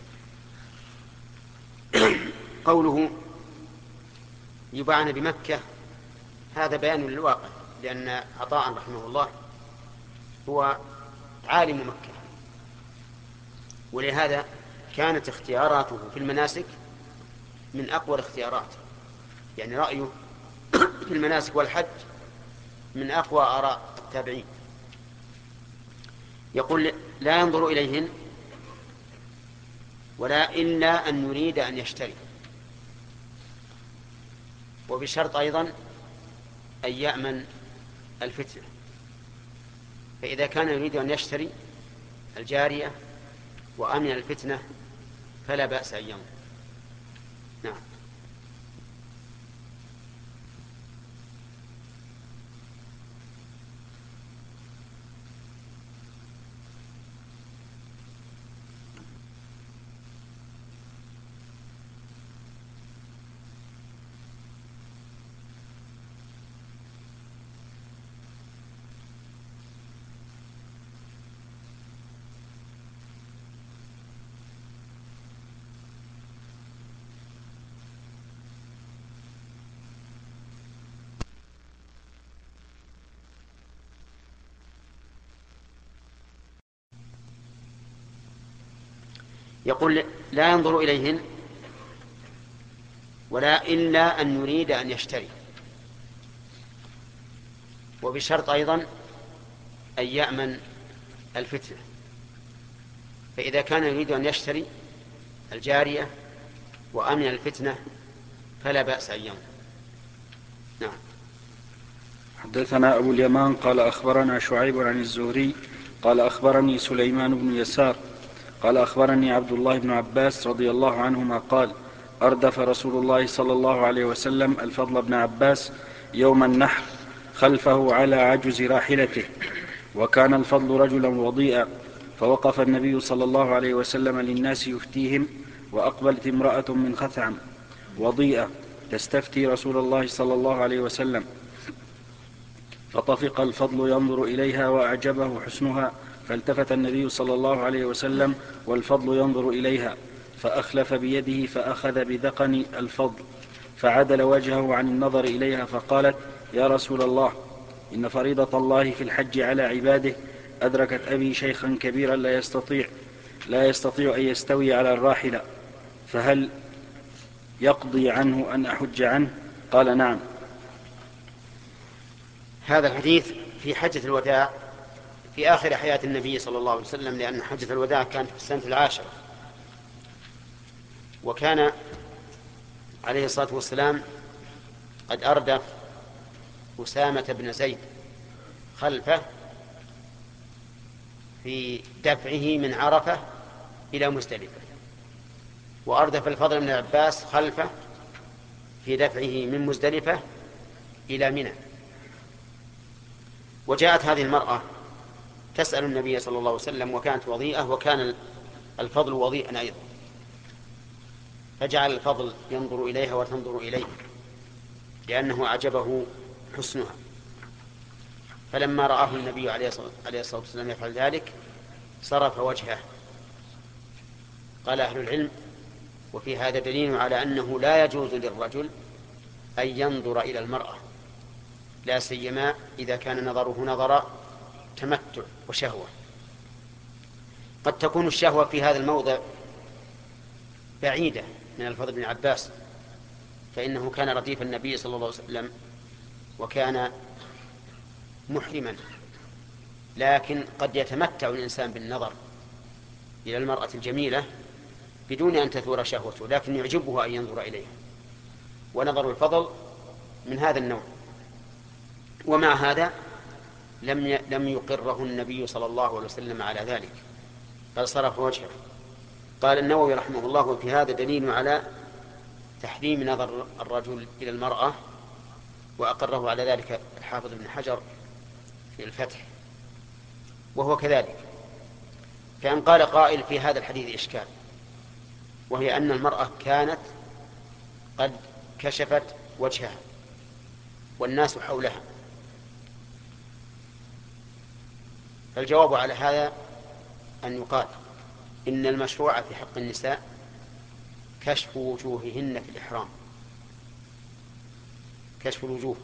قوله يباعن بمكة هذا بيان للواقع، لأن عطاء رحمه الله هو عالم مكة، ولهذا كانت اختياراته في المناسك من أقوى الاختيارات، يعني رأيه في المناسك والحج من أقوى آراء التابعين. يقول لا ينظر إليهن ولا إلا أن يريد أن يشتري، وبشرط أيضا أن يأمن الفتنة. فإذا كان يريد أن يشتري الجارية وأمن الفتنة فلا بأس أن ينظر. نعم. يقول لا ينظر إليهن ولا إلا أن يريد أن يشتري، وبشرط أيضا أن يأمن الفتنة. فإذا كان يريد أن يشتري الجارية وأمن الفتنة فلا بأس أن ينظر. نعم. حدثنا أبو اليمان قال أخبرنا شعيب عن الزهري قال أخبرني سليمان بن يسار قال أخبرني عبد الله بن عباس رضي الله عنهما قال أردف رسول الله صلى الله عليه وسلم الفضل بن عباس يوم النحر خلفه على عجز راحلته، وكان الفضل رجلا وضيئا، فوقف النبي صلى الله عليه وسلم للناس يفتيهم، وأقبلت امرأة من خثعم وضيئة تستفتي رسول الله صلى الله عليه وسلم، فطفق الفضل ينظر إليها وأعجبه حسنها، فالتفت النبي صلى الله عليه وسلم والفضل ينظر إليها، فأخلف بيده فأخذ بذقن الفضل فعدل وجهه عن النظر إليها، فقالت: يا رسول الله، إن فريضة الله في الحج على عباده أدركت أبي شيخا كبيرا لا يستطيع لا يستطيع أن يستوي على الراحلة، فهل يقضي عنه أن أحج عنه؟ قال: نعم. هذا الحديث في حجة الوداع في آخر حياة النبي صلى الله عليه وسلم، لأن حجة الوداع كانت في السنة العاشرة، وكان عليه الصلاة والسلام قد أردف أسامة بن زيد خلفه في دفعه من عرفة إلى مزدلفة، وأردف الفضل بن عباس خلفه في دفعه من مزدلفة إلى منى. وجاءت هذه المرأة تسأل النبي صلى الله عليه وسلم، وكانت وضيئة وكان الفضل وضيئا أيضا، فجعل الفضل ينظر إليها وتنظر إليه لأنه أعجبه حسنها. فلما رآه النبي عليه الصلاة والسلام يفعل ذلك صرف وجهه. قال أهل العلم: وفي هذا دليل على أنه لا يجوز للرجل أن ينظر إلى المرأة، لا سيما إذا كان نظره نظر تمتع وشهوة. قد تكون الشهوة في هذا الموضع بعيدة من الفضل بن عباس، فإنه كان رديف النبي صلى الله عليه وسلم وكان محرما، لكن قد يتمتع الإنسان بالنظر إلى المرأة الجميلة بدون أن تثور شهوته، لكن يعجبه أن ينظر إليها، ونظر الفضل من هذا النوع. ومع هذا لم لم يقره النبي صلى الله عليه وسلم على ذلك، بل صرف وجهه. قال النووي رحمه الله: وفي هذا دليل على تحريم نظر الرجل إلى المرأة، وأقره على ذلك الحافظ ابن حجر في الفتح، وهو كذلك. فإن قال قائل في هذا الحديث إشكال، وهي أن المرأة كانت قد كشفت وجهها والناس حولها، فالجواب على هذا أن يقال إن المشروع في حق النساء كشف وجوههن في الإحرام، كشف الوجوه،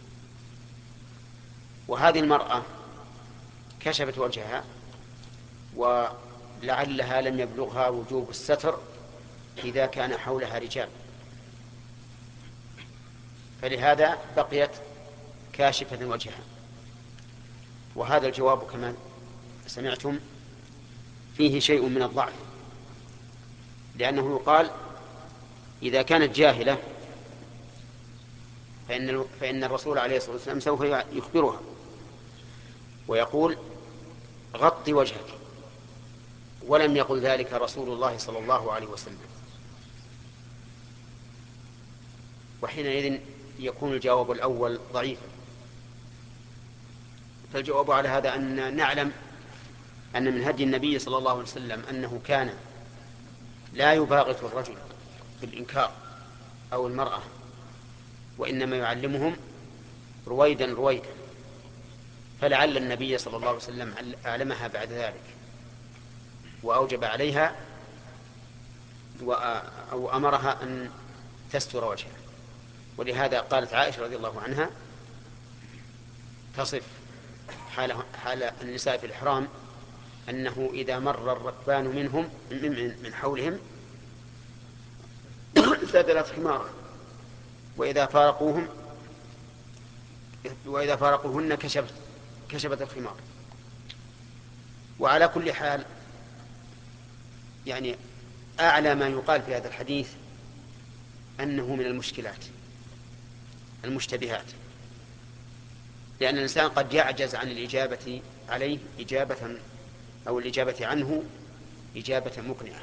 وهذه المرأة كشفت وجهها ولعلها لم يبلغها وجوب الستر إذا كان حولها رجال، فلهذا بقيت كاشفة وجهها. وهذا الجواب كما سمعتم فيه شيء من الضعف، لأنه يقال إذا كانت جاهلة فإن, فإن الرسول عليه الصلاة والسلام سوف يخبرها ويقول: غطي وجهك، ولم يقل ذلك رسول الله صلى الله عليه وسلم، وحينئذ يكون الجواب الأول ضعيفا. فالجواب على هذا أن نعلم أن من هدي النبي صلى الله عليه وسلم أنه كان لا يباغت الرجل بالإنكار أو المرأة، وإنما يعلمهم رويدا رويدا، فلعل النبي صلى الله عليه وسلم أعلمها بعد ذلك وأوجب عليها أو أمرها أن تستر وجهها. ولهذا قالت عائشة رضي الله عنها تصف حال, حال النساء في الإحرام أنه إذا مر الركبان منهم من, من حولهم سدلت حمارا، وإذا فارقوهم وإذا فارقوهن كشفت كشفت الخمار. وعلى كل حال يعني أعلى ما يقال في هذا الحديث أنه من المشكلات المشتبهات، لأن الإنسان قد يعجز عن الإجابة عليه إجابة أو الإجابة عنه إجابة مقنعة.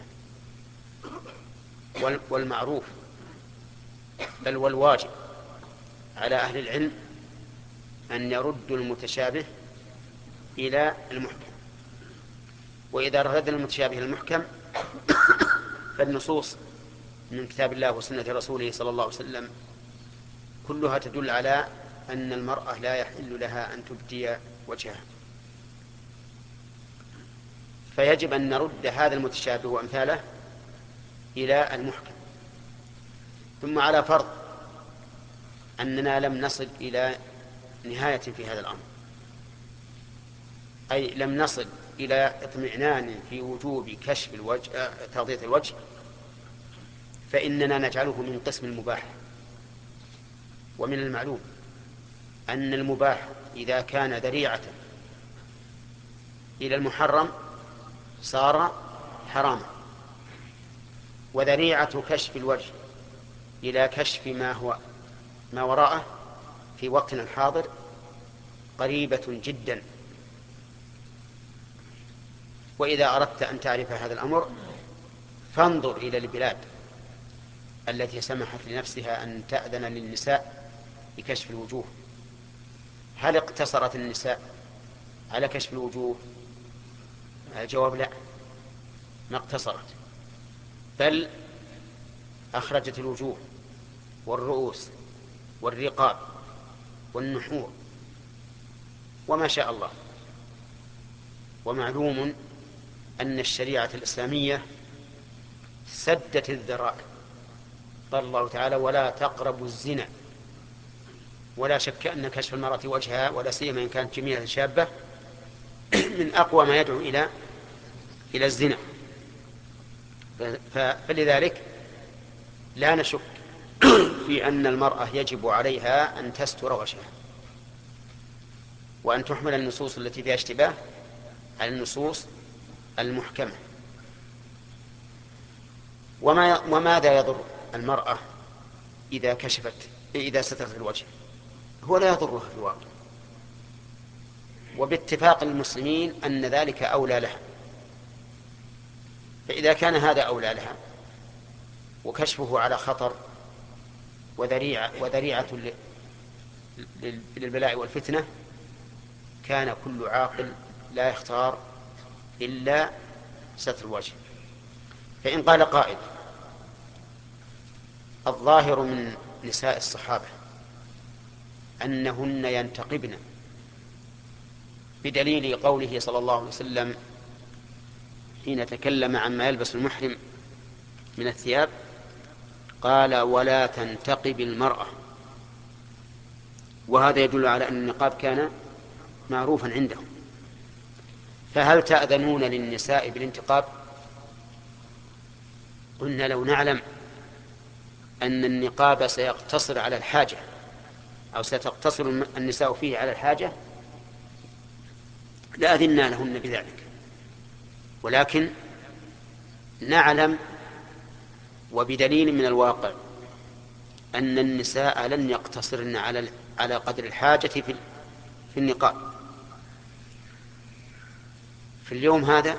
والمعروف بل والواجب على أهل العلم أن يردوا المتشابه إلى المحكم، وإذا رد المتشابه إلى المحكم فالنصوص من كتاب الله وسنة رسوله صلى الله عليه وسلم كلها تدل على أن المرأة لا يحل لها أن تبدي وجهها، فيجب أن نرد هذا المتشابه وأمثاله إلى المحكم. ثم على فرض أننا لم نصل إلى نهاية في هذا الأمر، أي لم نصل إلى اطمئنان في وجوب كشف الوجه تغطية الوجه، فإننا نجعله من قسم المباح. ومن المعلوم أن المباح إذا كان ذريعة إلى المحرم صار حراما، وذريعة كشف الوجه إلى كشف ما هو ما وراءه في وقتنا الحاضر قريبة جدا. وإذا أردت أن تعرف هذا الأمر فانظر إلى البلاد التي سمحت لنفسها أن تأذن للنساء بكشف الوجوه. هل اقتصرت النساء على كشف الوجوه؟ الجواب لا، ما اقتصرت، بل أخرجت الوجوه والرؤوس والرقاب والنحور وما شاء الله. ومعلوم أن الشريعة الإسلامية سدت الذرائع، قال الله تعالى: ولا تقربوا الزنا. ولا شك أن كشف المرأة وجهها ولا سيما إن كانت جميلة شابة من أقوى ما يدعو إلى إلى الزنا. فلذلك لا نشك في أن المرأة يجب عليها أن تستر وجهها، وأن تحمل النصوص التي فيها اشتباه على النصوص المحكمة. وما وماذا يضر المرأة إذا كشفت إذا سترت الوجه؟ هو لا يضرها في الواقع، وباتفاق المسلمين أن ذلك أولى لها. فإذا كان هذا أولى لها وكشفه على خطر وذريعة, وذريعة للبلاء والفتنة، كان كل عاقل لا يختار إلا ستر الوجه. فإن قال قائل: الظاهر من نساء الصحابة أنهن ينتقبن بدليل قوله صلى الله عليه وسلم حين تكلم عما يلبس المحرم من الثياب قال: ولا تنتقب المرأة. وهذا يدل على أن النقاب كان معروفا عندهم. فهل تأذنون للنساء بالانتقاب؟ قلنا: لو نعلم أن النقاب سيقتصر على الحاجة أو ستقتصر النساء فيه على الحاجة لأذنا لهن بذلك، ولكن نعلم وبدليل من الواقع أن النساء لن يقتصرن على على قدر الحاجة في في النقاب. في اليوم هذا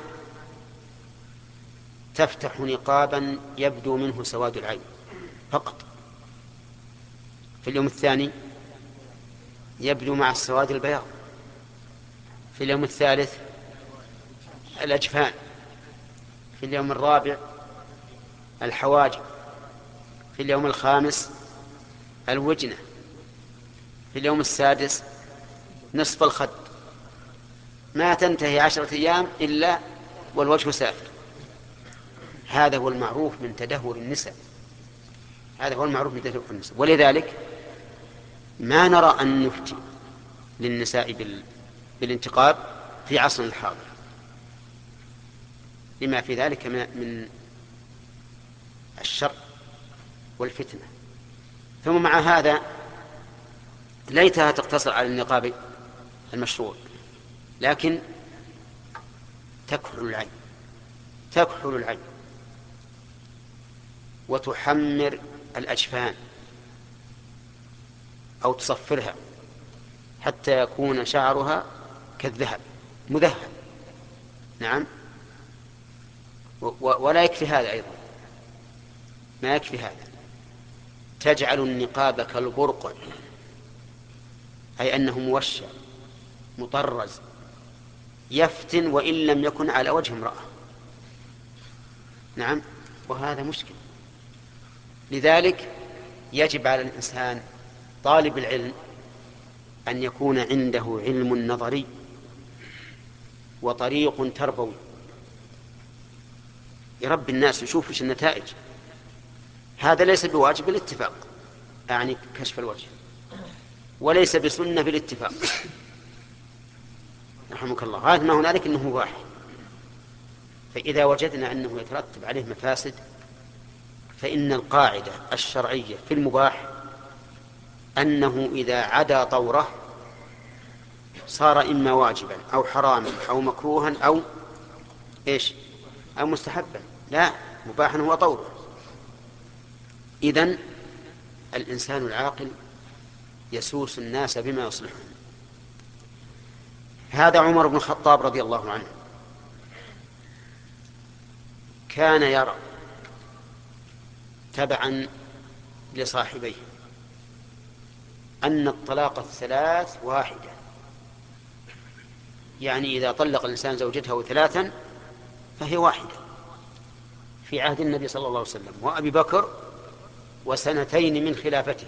تفتح نقابا يبدو منه سواد العين فقط، في اليوم الثاني يبدو مع السواد البياض، في اليوم الثالث الأجفان، في اليوم الرابع الحواجب، في اليوم الخامس الوجنة، في اليوم السادس نصف الخد. ما تنتهي عشرة أيام إلا والوجه سافر. هذا هو المعروف من تدهور النساء، هذا هو المعروف من تدهور النساء. ولذلك ما نرى أن نفتي للنساء بالانتقاب في عصرنا الحاضر، لما في ذلك من الشر والفتنة. ثم مع هذا ليتها تقتصر على النقاب المشروع، لكن تكحل العين تكحل العين وتحمر الأجفان أو تصفرها حتى يكون شعرها كالذهب مذهب. نعم. ولا يكفي هذا أيضا، ما يكفي هذا، تجعل النقاب كالبرقع، أي أنه موشع مطرز يفتن وإن لم يكن على وجه امرأة. نعم. وهذا مشكل. لذلك يجب على الإنسان طالب العلم أن يكون عنده علم نظري وطريق تربوي يربي الناس يشوف ايش النتائج. هذا ليس بواجب بالاتفاق، يعني كشف الوجه، وليس بسنة بالاتفاق رحمك الله. غاية ما هنالك أنه مباح. فإذا وجدنا أنه يترتب عليه مفاسد فإن القاعدة الشرعية في المباح أنه إذا عدا طوره صار إما واجبا أو حراما أو مكروها أو إيش أو مستحبا. لا، مباحا هو طوره. إذن الإنسان العاقل يسوس الناس بما يصلحهم. هذا عمر بن الخطاب رضي الله عنه كان يرى تبعا لصاحبيه أن الطلاق الثلاث واحدة، يعني إذا طلق الإنسان زوجته ثلاثا فهي واحدة، في عهد النبي صلى الله عليه وسلم وأبي بكر وسنتين من خلافته.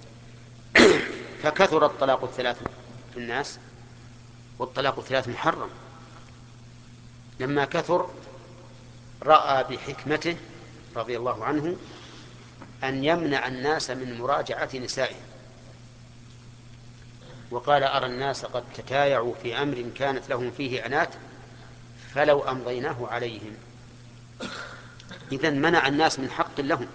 فكثر الطلاق الثلاث في الناس، والطلاق الثلاث محرم. لما كثر رأى بحكمته رضي الله عنه أن يمنع الناس من مراجعة نسائهم، وقال أرى الناس قد تتايعوا في أمر كانت لهم فيه عنات فلو أمضيناه عليهم. إذن منع الناس من حق لهم،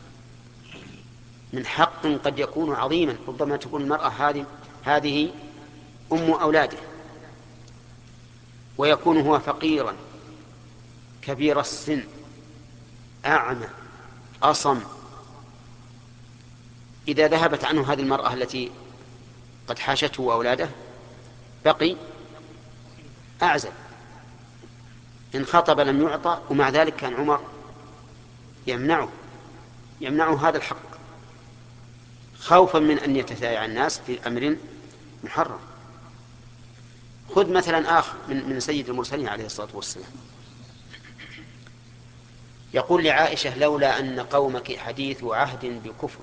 من حق قد يكون عظيما. ربما تكون المرأة هذه هذه أم أولاده، ويكون هو فقيرا كبير السن أعمى أصم. إذا ذهبت عنه هذه المرأة التي قد حاشته وأولاده بقي أعزل، إن خطب لم يعطى. ومع ذلك كان عمر يمنعه يمنعه هذا الحق خوفا من أن يتثايع الناس في أمر محرم. خذ مثلا آخر من, من سيد المرسلين عليه الصلاة والسلام، يقول لعائشة لولا أن قومك حديث عهد بكفر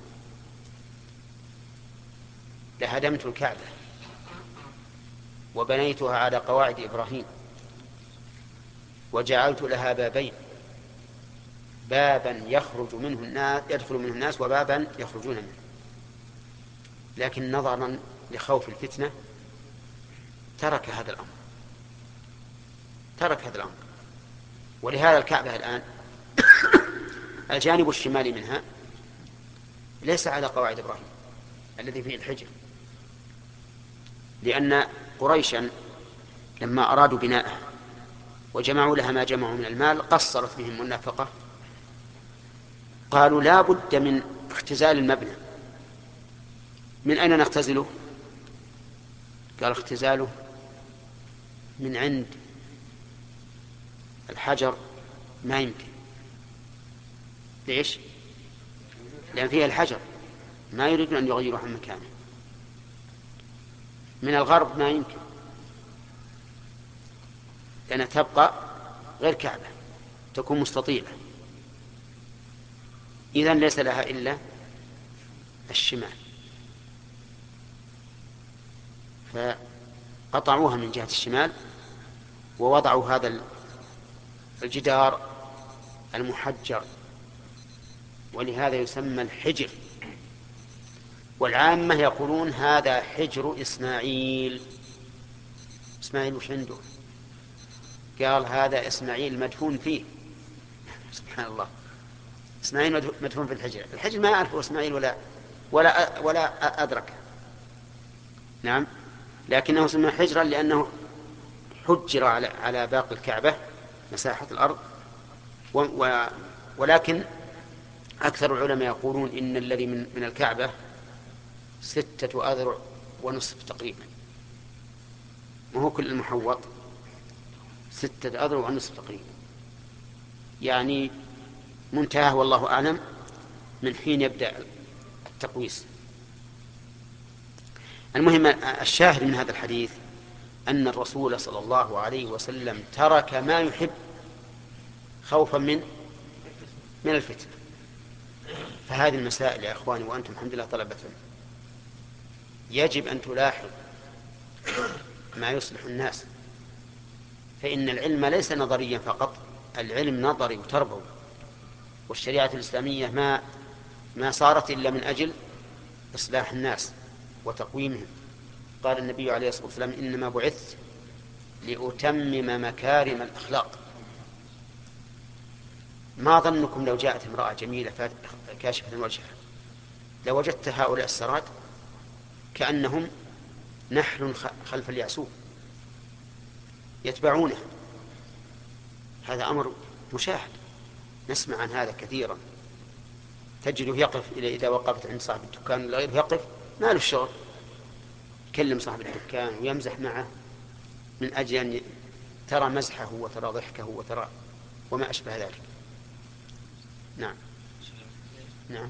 لهدمت الكعبة وبنيتها على قواعد إبراهيم وجعلت لها بابين، بابا يخرج منه الناس يدخل منه الناس وبابا يخرجون منه، لكن نظرا لخوف الفتنة ترك هذا الأمر ترك هذا الأمر ولهذا الكعبة الآن الجانب الشمالي منها ليس على قواعد إبراهيم الذي فيه الحجر، لأن قريشا لما أرادوا بناءها وجمعوا لها ما جمعوا من المال قصرت بهم النفقة، قالوا لا بد من اختزال المبنى. من أين نختزله؟ قال اختزاله من عند الحجر ما يمكن. ليش؟ لأن فيها الحجر ما يريدون أن يغيروا عن مكانه. من الغرب ما يمكن، لأنها تبقى غير كعبة، تكون مستطيلة. إذن ليس لها إلا الشمال، فقطعوها من جهة الشمال ووضعوا هذا الجدار المحجر، ولهذا يسمى الحجر. والعامة يقولون هذا حجر إسماعيل. إسماعيل وش عنده؟ قال هذا إسماعيل مدفون فيه. سبحان الله، إسماعيل مدفون في الحجر. الحجر ما يعرفه إسماعيل ولا ولا ولا أدرك. نعم، لكنه سمى حجرا لأنه حجر على على باقي الكعبة مساحة الأرض. و ولكن أكثر العلماء يقولون إن الذي من, من الكعبة ستة أذرع ونصف تقريبا، وهو كل المحوط ستة أذرع ونصف تقريبا، يعني منتهى والله أعلم من حين يبدأ التقويس. المهم الشاهد من هذا الحديث أن الرسول صلى الله عليه وسلم ترك ما يحب خوفا من من الفتن. فهذه المسائل يا أخواني وأنتم الحمد لله طلبة يجب أن تلاحظ ما يصلح الناس، فإن العلم ليس نظريا فقط، العلم نظري وتربوي. والشريعة الإسلامية ما ما صارت إلا من أجل إصلاح الناس وتقويمهم. قال النبي عليه الصلاة والسلام إنما بعثت لأتمم مكارم الأخلاق. ما ظنكم لو جاءت امرأة جميلة كاشفة وجهها لوجدت هؤلاء السراد كأنهم نحل خلف اليعسوب يتبعونه. هذا أمر مشاهد، نسمع عن هذا كثيرا. تجده يقف إلى إذا وقفت عند صاحب الدكان غيره يقف ما له الشغل، يكلم صاحب الدكان ويمزح معه من أجل أن ترى مزحه وترى ضحكه وترى وما أشبه ذلك. نعم نعم.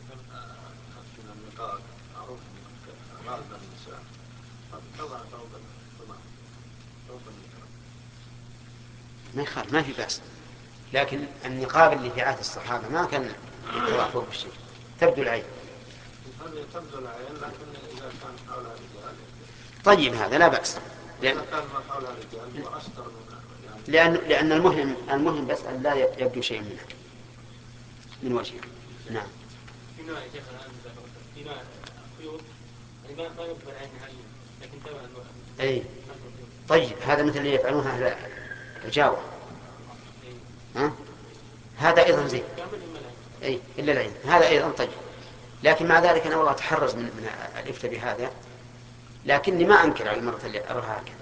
ما يخالف، ما في بأس، لكن النقاب اللي في عهد الصحابة ما كان يطلع فوق الشيء، تبدو العين. تبدو العين لكن إذا كان حولها رجال طيب هذا لا بأس، لأن إذا كان ما حولها رجال هو أستر من يعني لأن لأن المهم المهم بس أن لا يبدو شيء منها من وجهه. نعم. في نوع يا شيخ الآن في نوع خيوط يعني ما ما يقبل عين نهائيا لكن تبع النوع. أي طيب هذا مثل اللي يفعلونها أهل الجاوة. ها؟ هذا أيضا زين. أي إلا العين هذا أيضا طيب، لكن مع ذلك أنا والله أتحرز من من الإفتاء بهذا، لكني ما أنكر على المرة اللي أراها هكذا،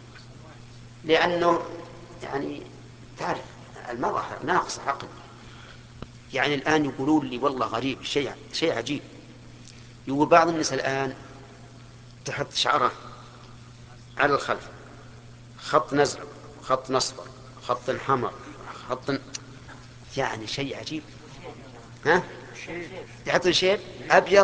لأنه يعني تعرف المرأة ناقصة عقل. يعني الآن يقولون لي والله غريب شيء شيء عجيب، يقول بعض النساء الآن تحط شعره على الخلف خط نزرق خط نصفر خط حمر خط، يعني شيء عجيب. ها يحط شيء أبيض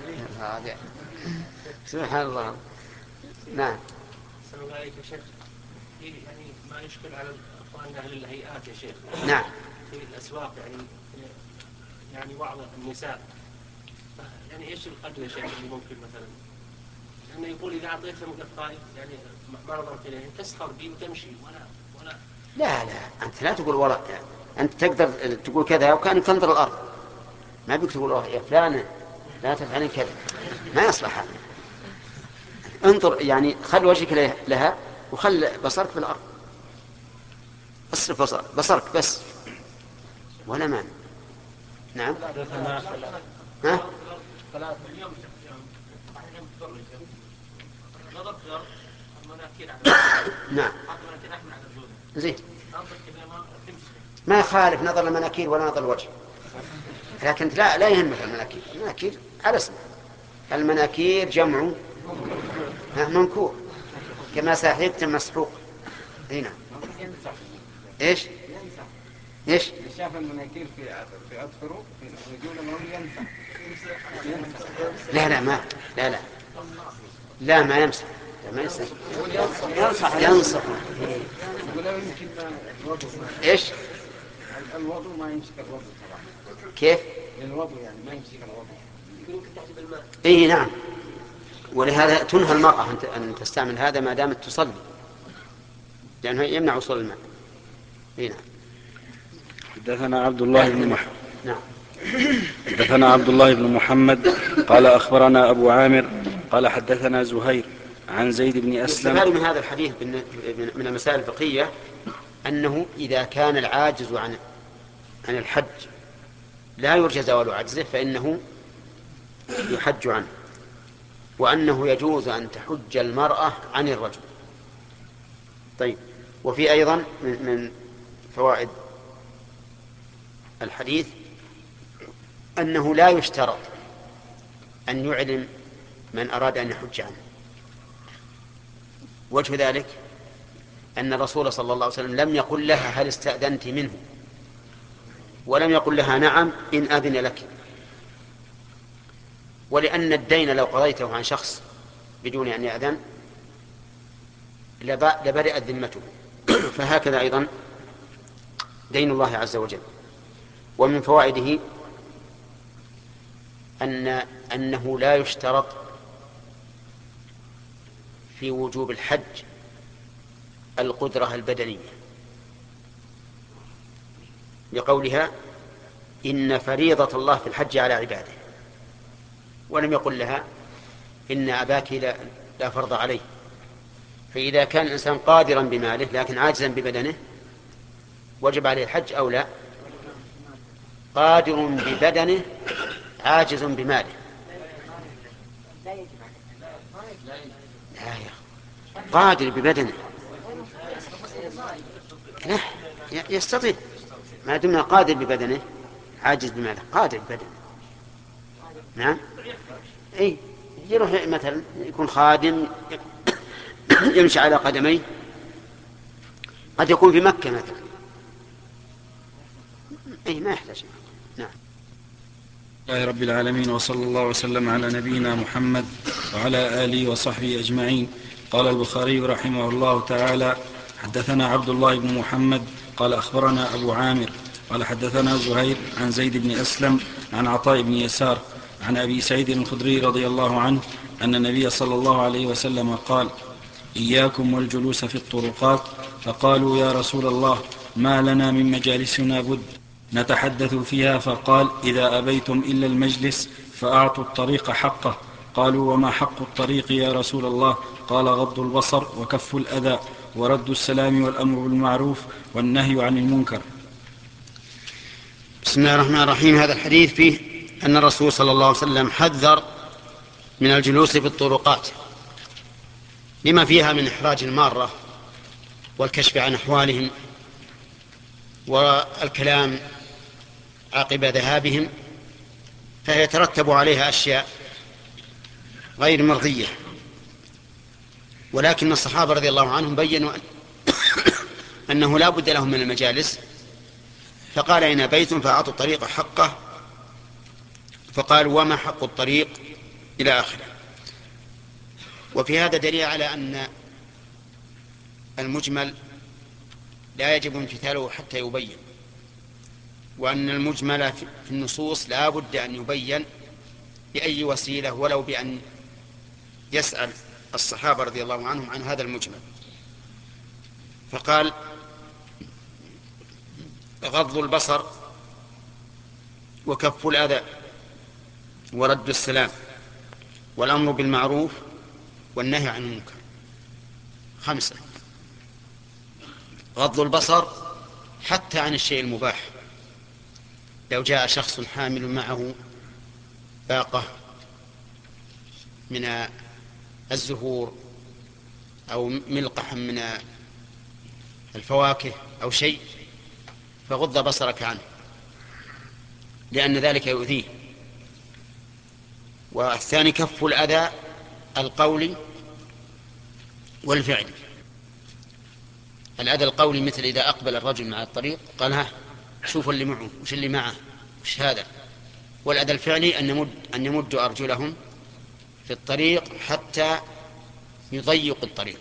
سبحان الله. نعم. السلام عليكم يا شيخ. يعني ما يشكل على اخواننا اهل الهيئات يا شيخ. نعم. في الاسواق يعني يعني بعض النساء يعني ايش القدر يا شيخ اللي ممكن مثلا لانه يقول اذا اعطيتهم قطايف يعني ما نظرت اليهم تسخر بي وتمشي ولا ولا لا لا أنت لا تقول ولا يعني. أنت تقدر تقول كذا وكان تنظر الأرض، ما بيك تقول يا فلانة لا تفعلين كذا، ما يصلح هذا. انظر يعني خل وجهك لها وخل بصرك في الأرض، اصرف بصر بصرك بس ولا مانع. نعم. ها؟ نعم. زين. ما يخالف نظر المناكير ولا نظر الوجه، لكن لا لا يهمك المناكير. المناكير على اسمه، المناكير جمع منكور كما ساحقت مسحوق. هنا ايش ايش شاف المناكير في في اظفره في رجولهم ينفع. لا لا ما لا لا لا ما يمسح ما يمسح ينصح ينصح ولا يمكن الوضوء. ايش الوضوء ما يمسك الوضوء طبعا. كيف الوضوء يعني ما يمسك الوضوء. اي نعم، ولهذا تنهى المرأة أن تستعمل هذا ما دامت تصلي، لأنه يمنع وصول الماء. هنا حدثنا عبد الله بن محمد. نعم. حدثنا عبد الله بن محمد قال أخبرنا أبو عامر قال حدثنا زهير عن زيد بن أسلم. يستفاد من هذا الحديث من المسائل الفقهية أنه إذا كان العاجز عن عن الحج لا يرجى زوال عجزه فإنه يحج عنه، وأنه يجوز أن تحج المرأة عن الرجل. طيب، وفي أيضا من فوائد الحديث أنه لا يشترط أن يعلم من أراد أن يحج عنه. وجه ذلك أن الرسول صلى الله عليه وسلم لم يقل لها هل استأذنت منه، ولم يقل لها نعم إن أذن لك، ولأن الدين لو قضيته عن شخص بدون أن يأذن لبرئت ذمته، فهكذا أيضا دين الله عز وجل. ومن فوائده أن أنه لا يشترط في وجوب الحج القدرة البدنية، لقولها إن فريضة الله في الحج على عباده، ولم يقل لها إن أباك لا, لا فرض عليه. فإذا كان الإنسان قادرا بماله لكن عاجزا ببدنه وجب عليه الحج أو لا؟ قادر ببدنه عاجز بماله لا يا قادر ببدنه لا يستطيع، ما دمنا قادر ببدنه عاجز بماله قادر ببدنه. نعم، اي يروح مثلا يكون خادم يمشي على قدميه، قد يكون في مكة مثلا، اي ما يحتاج. نعم. الله رب العالمين، وصلى الله وسلم على نبينا محمد وعلى آله وصحبه أجمعين. قال البخاري رحمه الله تعالى: حدثنا عبد الله بن محمد قال أخبرنا أبو عامر قال حدثنا زهير عن زيد بن أسلم عن عطاء بن يسار عن أبي سعيد الخدري رضي الله عنه أن النبي صلى الله عليه وسلم قال: إياكم والجلوس في الطرقات. فقالوا: يا رسول الله، ما لنا من مجالسنا بد نتحدث فيها؟ فقال: إذا أبيتم إلا المجلس فأعطوا الطريق حقه. قالوا: وما حق الطريق يا رسول الله؟ قال: غض البصر وكف الأذى ورد السلام والأمر بالمعروف والنهي عن المنكر. بسم الله الرحمن الرحيم. هذا الحديث فيه أن الرسول صلى الله عليه وسلم حذر من الجلوس في الطرقات لما فيها من إحراج المارة والكشف عن أحوالهم والكلام عقب ذهابهم، فيترتب عليها أشياء غير مرضية. ولكن الصحابة رضي الله عنهم بيّنوا أنه لا بد لهم من المجالس، فقال: إن أبيتم فأعطوا الطريق حقه. فقال: وما حق الطريق؟ إلى آخره. وفي هذا دليل على أن المجمل لا يجب امتثاله حتى يبين، وأن المجمل في النصوص لا بد أن يبين بأي وسيلة ولو بأن يسأل الصحابة رضي الله عنهم عن هذا المجمل. فقال: غض البصر وكف الأذى ورد السلام والأمر بالمعروف والنهي عن المنكر. خمسة. غض البصر حتى عن الشيء المباح. لو جاء شخص حامل معه باقة من الزهور أو ملقح من الفواكه أو شيء، فغض بصرك عنه لأن ذلك يؤذيه. والثاني كف الأذى القولي والفعلي. الأذى القولي مثل إذا أقبل الرجل مع الطريق قال: ها شوفوا اللي معه وش اللي معه وش هذا. والأذى الفعلي أن يمد أن يمدوا أرجلهم في الطريق حتى يضيق الطريق.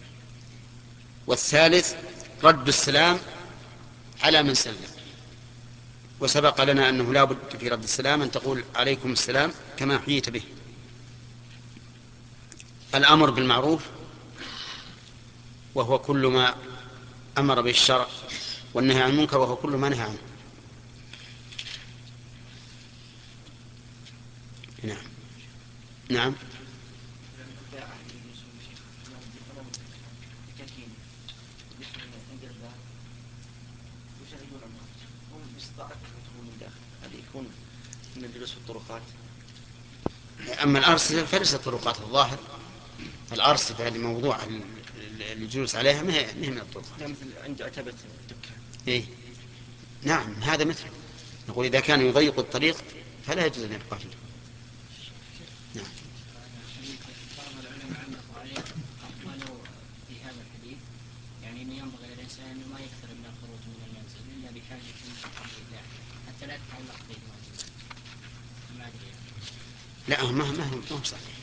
والثالث رد السلام على من سلم. وسبق لنا أنه لا بد في رد السلام أن تقول: عليكم السلام كما حييت به. الأمر بالمعروف وهو كل ما أمر به الشرع، والنهي عن المنكر وهو كل ما نهى عنه. نعم نعم. هم باستطاعة يدخلون من داخل هذا يكون من الجلوس في الطرقات. أما الأرصفة فليست طرقات الظاهر. الأرصفة اللي موضوع الجلوس عليها ما هي من الطرقات. لا مثل عند عتبة الدكان. إيه نعم هذا مثل نقول إذا كان يضيق الطريق فلا يجوز أن يبقى فيه. نعم. بعض العلماء علقوا عليه قالوا في هذا الحديث يعني أنه ينبغي للإنسان أنه ما يكثر من الخروج من المنزل إلا بحاجة الله حتى لا تتعلق به ما أدري. لا ما ما هو صحيح.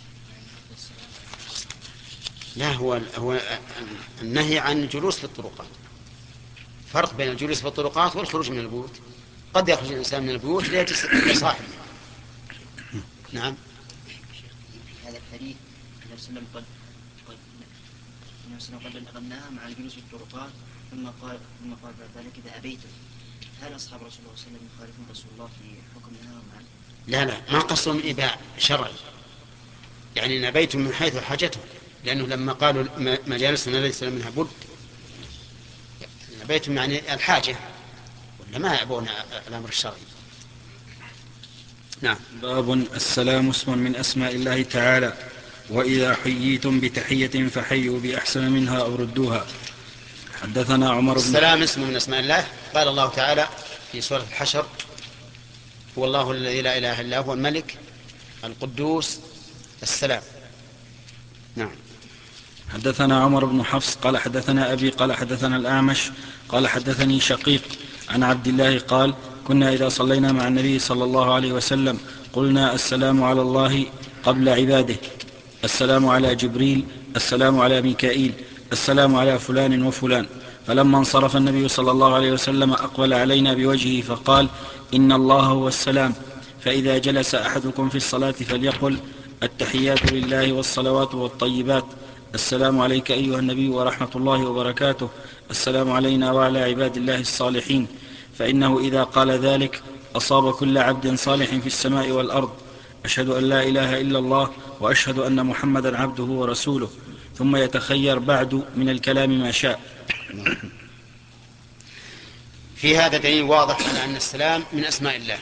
لا هو هو النهي عن الجلوس في الطرقات. فرق بين الجلوس في الطرقات والخروج من البيوت. قد يخرج الإنسان من البيوت ليجلس لصاحبه. نعم. هذا الحديث النبي صلى الله عليه وسلم قد قد النبي صلى الله عليه وسلم قد أغناها مع الجلوس في الطرقات ثم قال ثم قال بعد ذلك إذا أبيتم. هل أصحاب رسول الله صلى الله عليه وسلم يخالفون رسول الله في حكمها معه؟ لا لا ما قصهم إباع شرعي. يعني نبيتم من حيث حاجتهم لأنه لما قالوا مجالسنا ليس منها بد نبيتم يعني الحاجة ولا ما يعبون الأمر الشرعي. نعم. باب السلام اسم من أسماء الله تعالى وإذا حييتم بتحية فحيوا بأحسن منها أو ردوها. حدثنا عمر بن السلام اسم من أسماء الله. قال الله تعالى في سورة الحشر هو الله الذي لا إله إلا هو الملك القدوس السلام. نعم. حدثنا عمر بن حفص قال حدثنا أبي قال حدثنا الأعمش قال حدثني شقيق عن عبد الله قال كنا إذا صلينا مع النبي صلى الله عليه وسلم قلنا السلام على الله قبل عباده، السلام على جبريل، السلام على ميكائيل، السلام على فلان وفلان. فلما انصرف النبي صلى الله عليه وسلم أقبل علينا بوجهه فقال إن الله هو السلام، فإذا جلس أحدكم في الصلاة فليقل التحيات لله والصلوات والطيبات، السلام عليك أيها النبي ورحمة الله وبركاته، السلام علينا وعلى عباد الله الصالحين، فإنه إذا قال ذلك أصاب كل عبد صالح في السماء والأرض. أشهد أن لا إله إلا الله وأشهد أن محمدا عبده ورسوله، ثم يتخير بعد من الكلام ما شاء. في هذا دليل واضح على أن السلام من أسماء الله.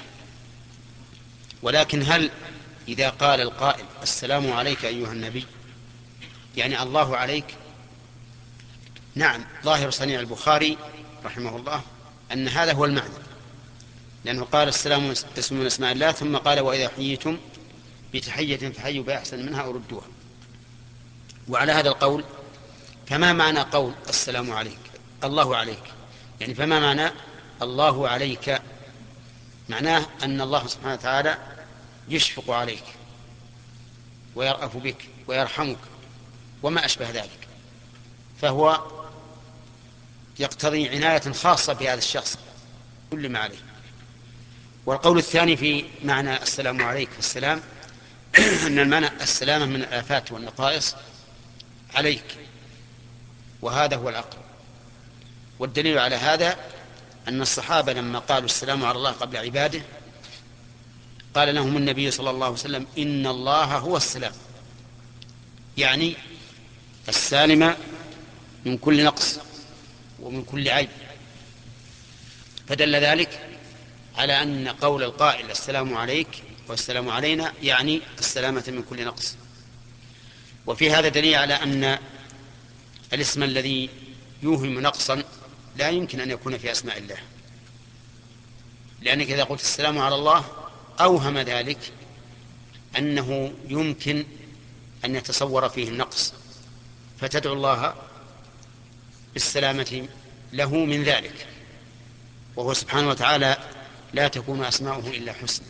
ولكن هل إذا قال القائل السلام عليك أيها النبي يعني الله عليك؟ نعم، ظاهر صنيع البخاري رحمه الله أن هذا هو المعنى، لأنه قال السلام اسم من أسماء الله ثم قال وإذا حييتم بتحية فحيوا بأحسن منها أو ردوها. وعلى هذا القول فما معنى قول السلام عليك الله عليك؟ يعني فما معنى الله عليك؟ معناه أن الله سبحانه وتعالى يشفق عليك ويرأف بك ويرحمك وما أشبه ذلك، فهو يقتضي عناية خاصة بهذا الشخص كل ما عليه. والقول الثاني في معنى السلام عليك السلام أن المعنى السلامة من الآفات والنقائص عليك، وهذا هو الأقرب. والدليل على هذا أن الصحابة لما قالوا السلام على الله قبل عباده قال لهم النبي صلى الله عليه وسلم إن الله هو السلام، يعني السالم من كل نقص ومن كل عيب. فدل ذلك على أن قول القائل السلام عليك والسلام علينا يعني السلامة من كل نقص. وفي هذا دليل على أن الاسم الذي يوهم نقصا لا يمكن أن يكون في أسماء الله، لأنك إذا قلت السلام على الله أوهم ذلك أنه يمكن أن يتصور فيه النقص، فتدعو الله بالسلامة له من ذلك، وهو سبحانه وتعالى لا تكون أسماؤه إلا حسنى.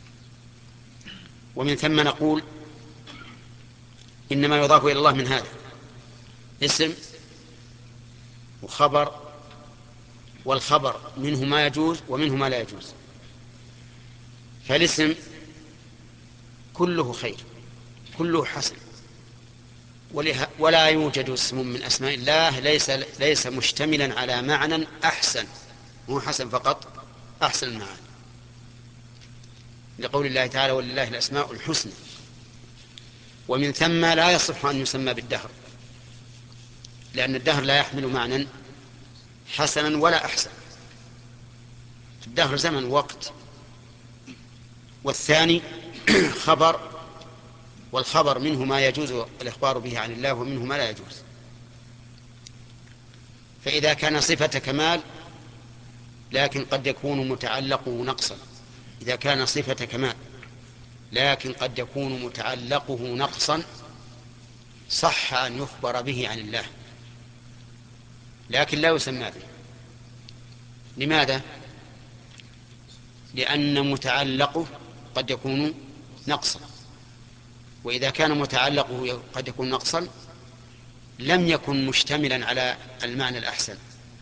ومن ثم نقول إنما يضاف إلى الله من هذا اسم وخبر، والخبر منه ما يجوز ومنه ما لا يجوز. فالاسم كله خير كله حسن، ولا يوجد اسم من أسماء الله ليس, ليس مشتملا على معنى أحسن، مو حسن فقط، أحسن المعاني، لقول الله تعالى ولله الأسماء الحسنى. ومن ثم لا يصح أن يسمى بالدهر، لأن الدهر لا يحمل معنى حسنا ولا أحسن، في الدهر زمن وقت. والثاني خبر، والخبر منه ما يجوز الإخبار به عن الله ومنه ما لا يجوز. فإذا كان صفة كمال لكن قد يكون متعلقه نقصا، إذا كان صفة كمال لكن قد يكون متعلقه نقصا صح أن يخبر به عن الله، لكن لا يسمى به. لماذا؟ لأن متعلقه قد يكون نقصا، وإذا كان متعلقه قد يكون نقصا لم يكن مشتملا على المعنى الأحسن.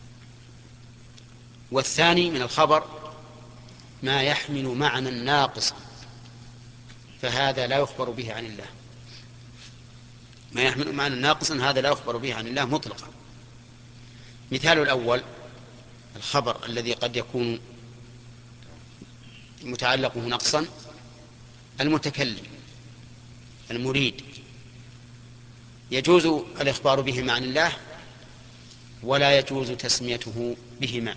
والثاني من الخبر ما يحمل معنى ناقصا، فهذا لا يخبر به عن الله. ما يحمل معنى ناقصا هذا لا يخبر به عن الله مطلقا. مثال الأول الخبر الذي قد يكون متعلقه نقصا، المتكلم المريد يجوز الإخبار به عن الله ولا يجوز تسميته بهما.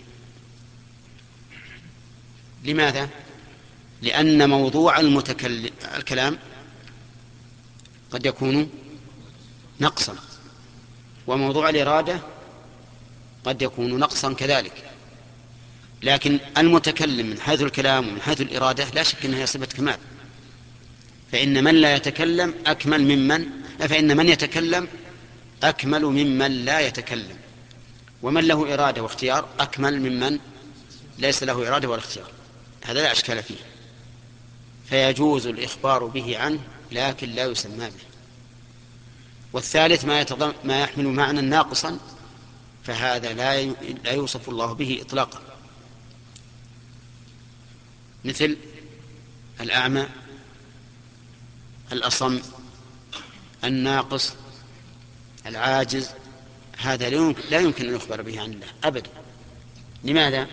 لماذا؟ لأن موضوع المتكلم الكلام قد يكون نقصا، وموضوع الإرادة قد يكون نقصا كذلك. لكن المتكلم من حيث الكلام ومن حيث الإرادة لا شك أنها صفة كمال، فإن من لا يتكلم أكمل ممن فإن من يتكلم أكمل ممن لا يتكلم، ومن له إرادة واختيار أكمل ممن ليس له إرادة ولا اختيار. هذا لا أشكال فيه، فيجوز الإخبار به عنه لكن لا يسمى به. والثالث ما, يتضم... ما يحمل معنى ناقصا، فهذا لا, ي... لا يوصف الله به إطلاقا، مثل الأعمى، الأصم، الناقص، العاجز. هذا لا يمكن أن يخبر به عن الله أبدا. لماذا؟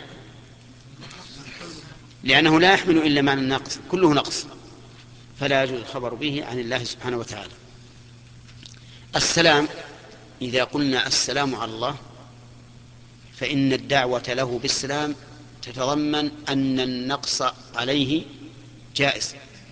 لأنه لا يحمل إلا معنى ناقص، كله نقص، فلا يجوز الخبر به عن الله سبحانه وتعالى. السلام، إذا قلنا السلام على الله فإن الدعوة له بالسلام تتضمن أن النقص عليه جائز،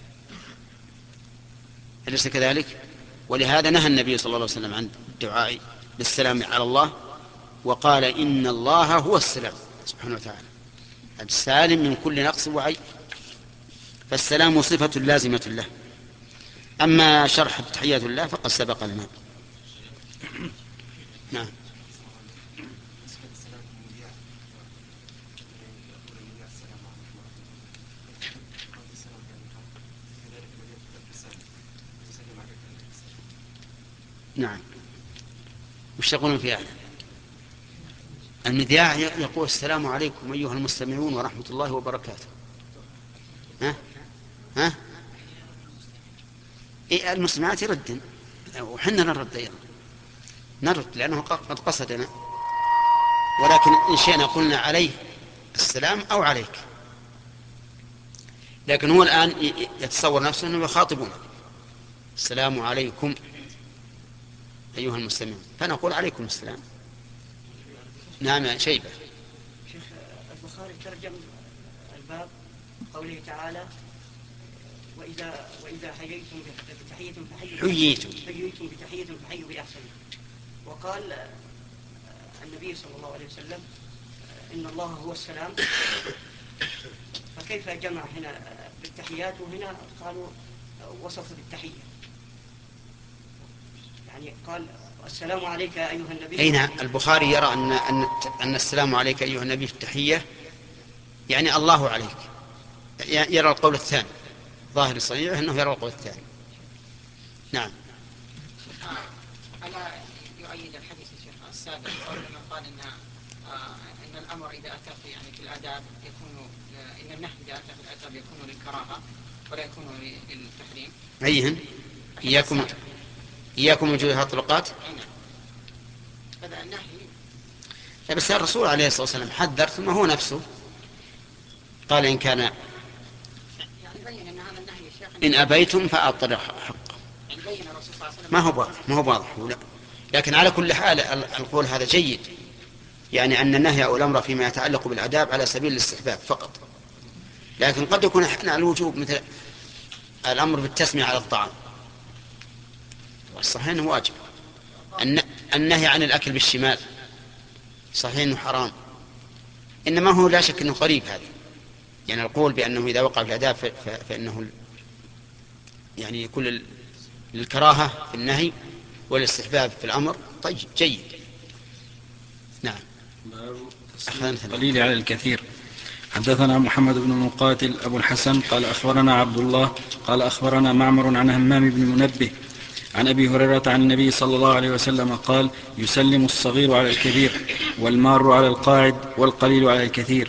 أليس كذلك؟ ولهذا نهى النبي صلى الله عليه وسلم عن الدعاء بالسلام على الله، وقال إن الله هو السلام سبحانه وتعالى السالم من كل نقص وعيب، فالسلام صفة لازمة له. أما شرح تحيات الله فقد سبق لنا. نعم. نعم. وش يقولون في هذا؟ المذياع يقول السلام عليكم أيها المستمعون ورحمة الله وبركاته. ها؟ ها؟ إيه المستمعات يردن وحنا نرد أيضا، نرد لأنه قد قصدنا، ولكن إن شئنا قلنا عليه السلام أو عليك. لكن هو الآن يتصور نفسه أنه يخاطبنا السلام عليكم أيها المستمعون، فنقول عليكم السلام. نعم شيبة. شيخ البخاري ترجم الباب قوله تعالى وإذا وإذا حييتم بتحية فحيوا حييتم حييتم بتحية فحيوا بأحسن. وقال النبي صلى الله عليه وسلم إن الله هو السلام، فكيف جمع هنا بالتحيات وهنا قالوا وصف بالتحية؟ يعني قال السلام عليك أيها النبي. أين البخاري يرى أن أن أن السلام عليك أيها النبي في التحية يعني الله عليك، يرى القول الثاني، ظاهر الصحيح أنه يرى القول الثاني. نعم. ألا يؤيد الحديث الشيخ السابق لما قال إن إن الأمر إذا أتى في يعني في الآداب يكون، إن النهي إذا أتى في الآداب يكون للكراهة ولا يكون للتحريم. أيهن؟ إياكم إياكم وجوه الطرقات. هذا النهي. لا بس الرسول عليه الصلاة والسلام حذر، ثم هو نفسه قال إن كان يعني بين أن هذا النهي الشيخ إن أبيتم فأطلق حق. يعني بين الرسول صلى الله عليه وسلم ما هو واضح، ما هو واضح، لكن على كل حال القول هذا جيد، يعني أن النهي أو الأمر فيما يتعلق بالآداب على سبيل الاستحباب فقط، لكن قد يكون أحيانا على الوجوب، مثل الأمر بالتسمية على الطعام، والصحيح أنه واجب. النهي عن الأكل بالشمال صحيح أنه حرام، إنما هو لا شك أنه قريب هذا، يعني القول بأنه إذا وقع في الآداب فإنه يعني يكون للكراهة في النهي والاستحباب في الأمر. طيب جيد. نعم. قليل على الكثير. حدثنا محمد بن مقاتل أبو الحسن قال أخبرنا عبد الله قال أخبرنا معمر عن همام بن منبه عن أبي هريرة عن النبي صلى الله عليه وسلم قال يسلم الصغير على الكبير والمار على القاعد والقليل على الكثير.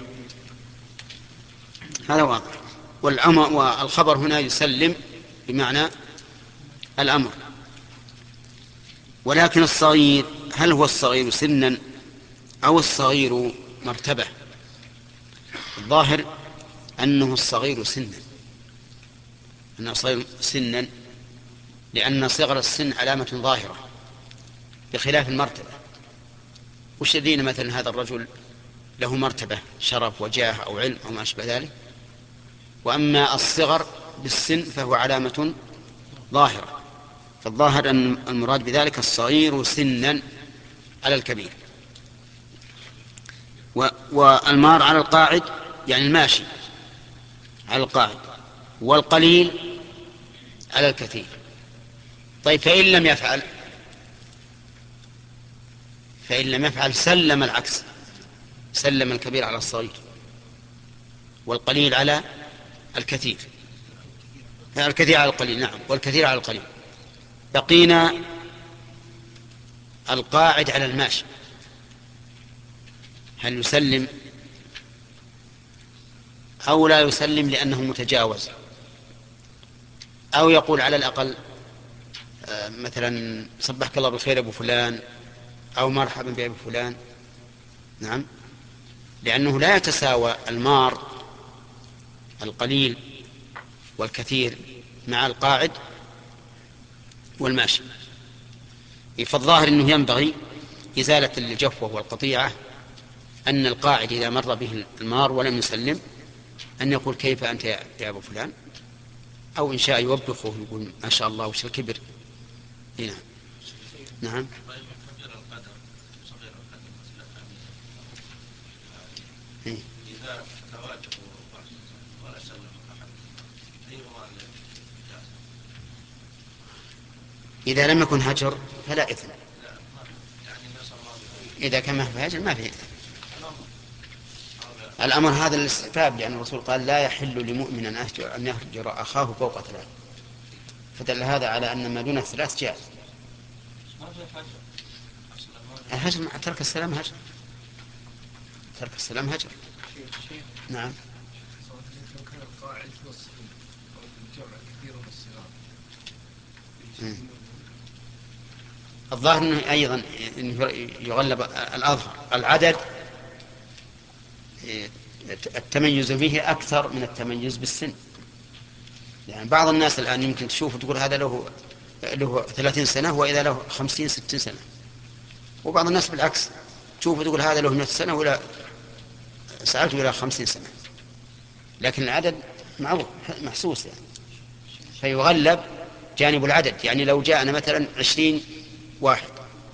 هذا واضح. والأمر والخبر هنا يسلم بمعنى الأمر. ولكن الصغير هل هو الصغير سنا أو الصغير مرتبة؟ الظاهر أنه الصغير سنا، أنه صغير سنا، لأن صغر السن علامة ظاهرة بخلاف المرتبة. وش يدين مثلا هذا الرجل له مرتبة شرف وجاه أو علم أو ما أشبه ذلك، وأما الصغر بالسن فهو علامة ظاهرة. فالظاهر أن المراد بذلك الصغير سنا على الكبير. والمار على القاعد يعني الماشي على القاعد، والقليل على الكثير. طيب فإن لم يفعل فإن لم يفعل سلم العكس، سلم الكبير على الصغير والقليل على الكثير، الكثير على القليل. نعم، والكثير على القليل. بقينا القاعد على الماشي، هل يسلم أو لا يسلم لأنه متجاوز، أو يقول على الأقل مثلا صبحك الله بالخير أبو فلان أو مرحبا بأبو فلان. نعم، لأنه لا يتساوى المار القليل والكثير مع القاعد والماشي. فالظاهر أنه ينبغي إزالة الجفوة والقطيعة، أن القاعد إذا مر به المار ولم يسلم أن يقول كيف أنت يا أبو فلان، أو إن شاء يوبخه يقول ما شاء الله وش الكبر. هنا. نعم. إيه؟ إذا لم يكن هجر فلا إثم، إذا كان ما في هجر ما في إثم. الأمر هذا الاستحباب، لأن الرسول قال لا يحل لمؤمن أن يهجر أخاه فوق ثلاث، فدل هذا على أن ما دون الثلاث جائز. الهجر مع ترك السلام هجر، ترك السلام هجر. نعم. الظاهر أنه أيضا يغلب الأظهر العدد، التميز به أكثر من التميز بالسن. يعني بعض الناس الآن يمكن تشوف وتقول هذا له له ثلاثين سنة وإذا له خمسين ستين سنة، وبعض الناس بالعكس تشوف وتقول هذا له مئة سنة ولا سألته إلى خمسين سنة، لكن العدد معروف محسوس يعني، فيغلب جانب العدد. يعني لو جاءنا مثلا عشرين واحد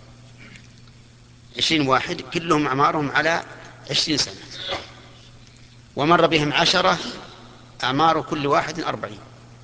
عشرين واحد كلهم أعمارهم على عشرين سنة، ومر بهم عشرة أعمار كل واحد أربعين،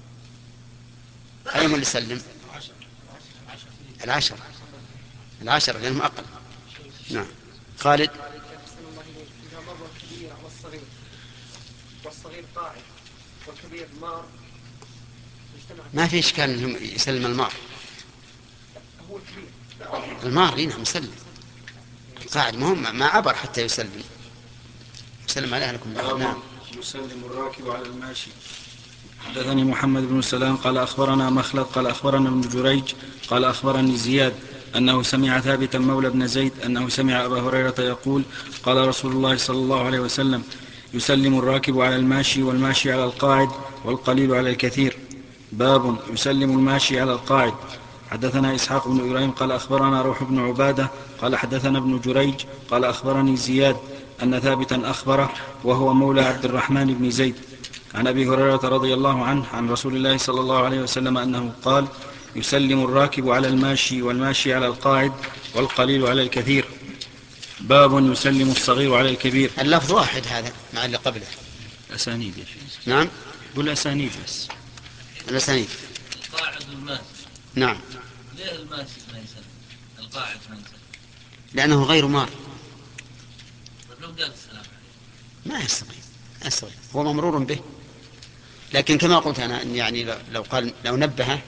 أيهم اللي سلم؟ العشرة العشرة لأنهم أقل. نعم. خالد. إذا مر الكبير على الصغير والصغير قاعد والكبير مار، ما في إشكال أنهم يسلم المار. هو الكبير المار نعم يسلم، القاعد مهم ما عبر حتى يسلم يسلم عليه لكم. نعم. يسلم الراكب على الماشي. حدثني محمد بن سلام قال أخبرنا مخلد قال أخبرنا ابن جريج قال أخبرني زياد أنه سمع ثابتا مولى بن زيد أنه سمع أبا هريرة يقول قال رسول الله صلى الله عليه وسلم يسلم الراكب على الماشي والماشي على القاعد والقليل على الكثير. باب يسلم الماشي على القاعد. حدثنا إسحاق بن إبراهيم قال أخبرنا روح بن عبادة قال حدثنا ابن جريج قال أخبرني زياد أن ثابتا أخبره وهو مولى عبد الرحمن بن زيد عن أبي هريرة رضي الله عنه عن رسول الله صلى الله عليه وسلم أنه قال: يسلم الراكب على الماشي والماشي على القاعد والقليل على الكثير. باب يسلم الصغير على الكبير. اللفظ واحد هذا مع اللي قبله. أسانيد يا شيخ. نعم. قل أسانيد بس. الأسانيد. القاعد والماشي. نعم. ليه الماشي ما يسلم؟ القاعد ما يسلم. لأنه غير مار. لو قال السلام عليكم. ما يستطيع. ما يستطيع. هو ممرور به. لكن كما قلت أنا يعني لو قال لو نبهه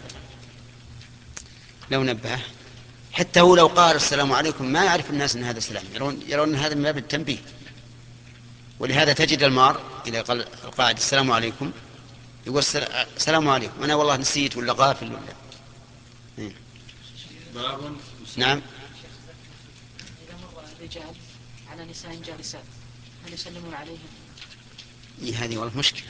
لو نبهه حتى هو لو قال السلام عليكم ما يعرف الناس أن هذا السلام، يرون يرون أن هذا من باب التنبيه. ولهذا تجد المار إذا قال القاعد السلام عليكم يقول السلام عليكم أنا والله نسيت ولا غافل ولا إيه. باب. نعم. إذا مر الرجال على نساء جالسات هل يسلمون عليهم؟ إيه هذه والله مشكلة.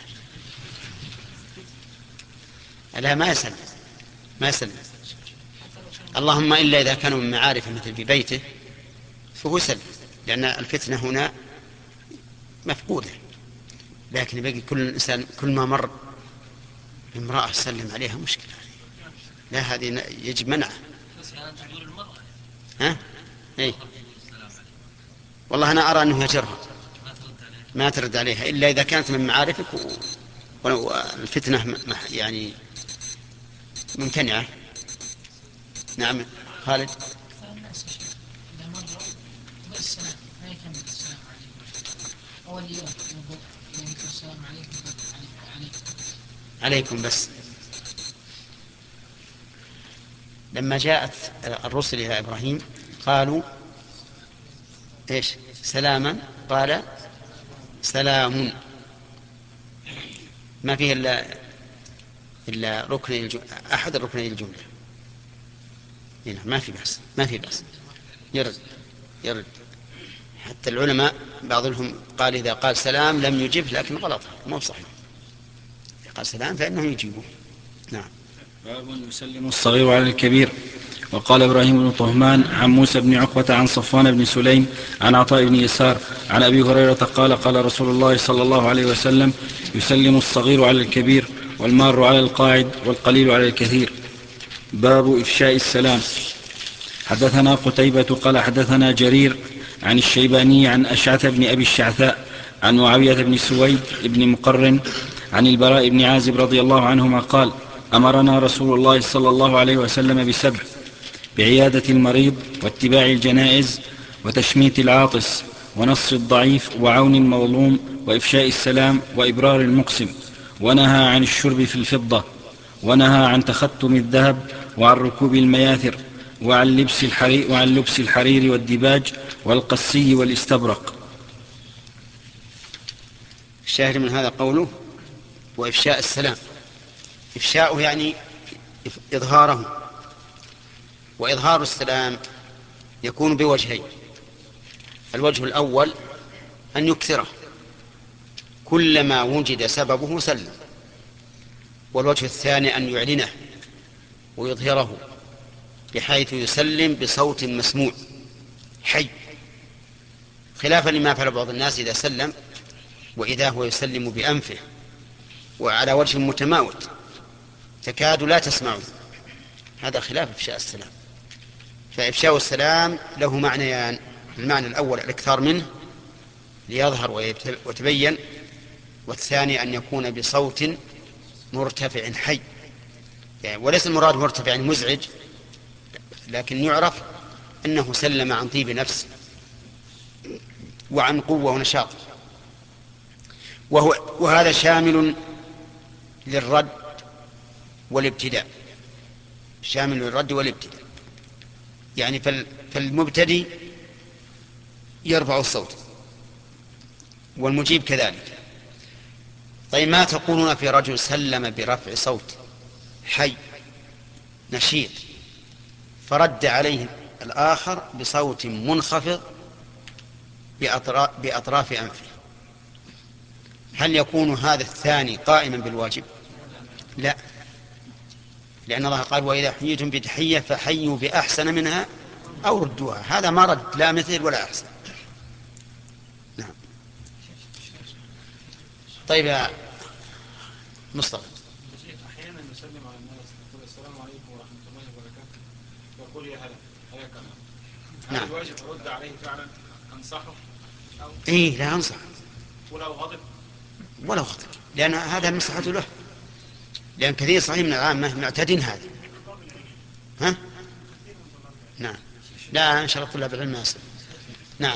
لا ما يسلم ما يسلم اللهم إلا إذا كانوا من معارفه مثل في بيته فهو يسلم، لأن الفتنة هنا مفقودة. لكن يبقى كل إنسان كل ما مر امرأة سلم عليها مشكلة. لا هذه يجب منعها. ها؟ إيه؟ والله أنا أرى أنه يجرها ما ترد عليها إلا إذا كانت من معارفك والفتنة يعني ممتنعة. نعم خالد. عليكم بس. لما جاءت الرسل إلى إبراهيم قالوا إيش؟ سلاما. قال سلام. ما فيه إلا إلا ركن الجملة أحد الركنين الجملة. هنا ما في بأس ما في بأس يرد يرد. حتى العلماء بعضهم قال إذا قال سلام لم يجب، لكن غلط مو صحيح. إذا قال سلام فإنه يجيبه. نعم. باب يسلم الصغير على الكبير. وقال إبراهيم بن طهمان عن موسى بن عقبة عن صفوان بن سليم عن عطاء بن يسار عن أبي هريرة قال قال رسول الله صلى الله عليه وسلم: يسلم الصغير على الكبير والمار على القاعد والقليل على الكثير. باب إفشاء السلام. حدثنا قتيبة قال حدثنا جرير عن الشيباني عن أشعث بن أبي الشعثاء عن معاوية بن سويد بن مقرن عن البراء بن عازب رضي الله عنهما قال: أمرنا رسول الله صلى الله عليه وسلم بسبع: بعيادة المريض واتباع الجنائز وتشميت العاطس ونصر الضعيف وعون المظلوم وإفشاء السلام وإبرار المقسم، ونهى عن الشرب في الفضة، ونهى عن تختم الذهب وعن ركوب المياثر وعن لبس الحرير, وعن لبس الحرير والدباج والقسي والاستبرق. الشاهد من هذا قوله وإفشاء السلام. إفشاؤه يعني إظهاره، وإظهار السلام يكون بوجهين: الوجه الأول أن يكثره كلما وجد سببه سلم، والوجه الثاني أن يعلنه ويظهره بحيث يسلم بصوت مسموع حي، خلافا لما فعل بعض الناس إذا سلم وإذا هو يسلم بأنفه وعلى وجه متماوت تكاد لا تسمعه. هذا خلاف إفشاء السلام. فإفشاء السلام له معنيان: المعنى الأول الإكثار منه ليظهر ويتبين، والثاني أن يكون بصوت مرتفع حي، يعني وليس المراد مرتفع مزعج، لكن يعرف أنه سلم عن طيب نفس وعن قوة ونشاط. وهو وهذا شامل للرد والابتداء، شامل للرد والابتداء. يعني فالمبتدي يرفع الصوت والمجيب كذلك. طيب ما تقولون في رجل سلم برفع صوت حي نشيط فرد عليه الآخر بصوت منخفض بأطراف, بأطراف أنفه؟ هل يكون هذا الثاني قائما بالواجب؟ لا، لأن الله قال وإذا حييتم بتحية فحيوا بأحسن منها أو ردوها. هذا ما رد لا مثل ولا أحسن. نعم. طيب يا مصطفى. أحيانا نسلم على الناس نقول السلام عليكم ورحمة الله وبركاته ويقول يا هلا حياك الله. هل نعم. الواجب أرد عليه فعلا أنصحه؟ أو إيه لا أنصح ولو غضب؟ ولا غضب، لأن هذا مصلحة له، لأن كثير صحيح من العامة معتدين هذا. ها؟ نعم. لا إن شاء الله طلاب العلم يصل. نعم.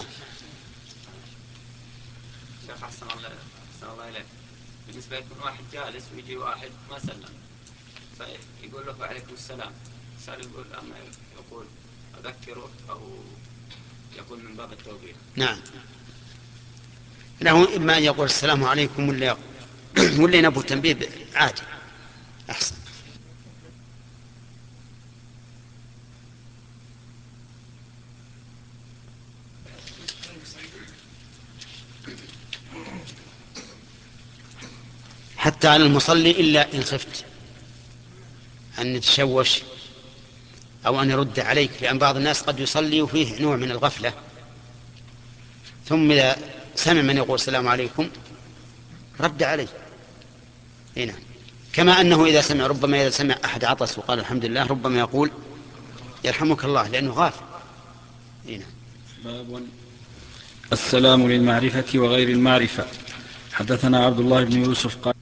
شيخ أحسن الله أحسن الله إليك. بالنسبة يكون واحد جالس ويجي واحد ما سلم فيقول له وعليكم السلام، سأل يقول أما يقول أذكره أو يكون من باب التوبيخ. نعم. له إما أن يقول السلام عليكم ولا يقول ولا ينبه التنبيه عادي أحسن. حتى على المصلي إلا إن خفت أن يتشوش أو أن يرد عليك، لأن بعض الناس قد يصلي وفيه نوع من الغفلة، ثم إذا سمع من يقول السلام عليكم رد عليه. هنا كما أنه إذا سمع ربما إذا سمع أحد عطس وقال الحمد لله ربما يقول يرحمك الله لأنه غافل. هنا باب السلام للمعرفة وغير المعرفة. حدثنا عبد الله بن يوسف قال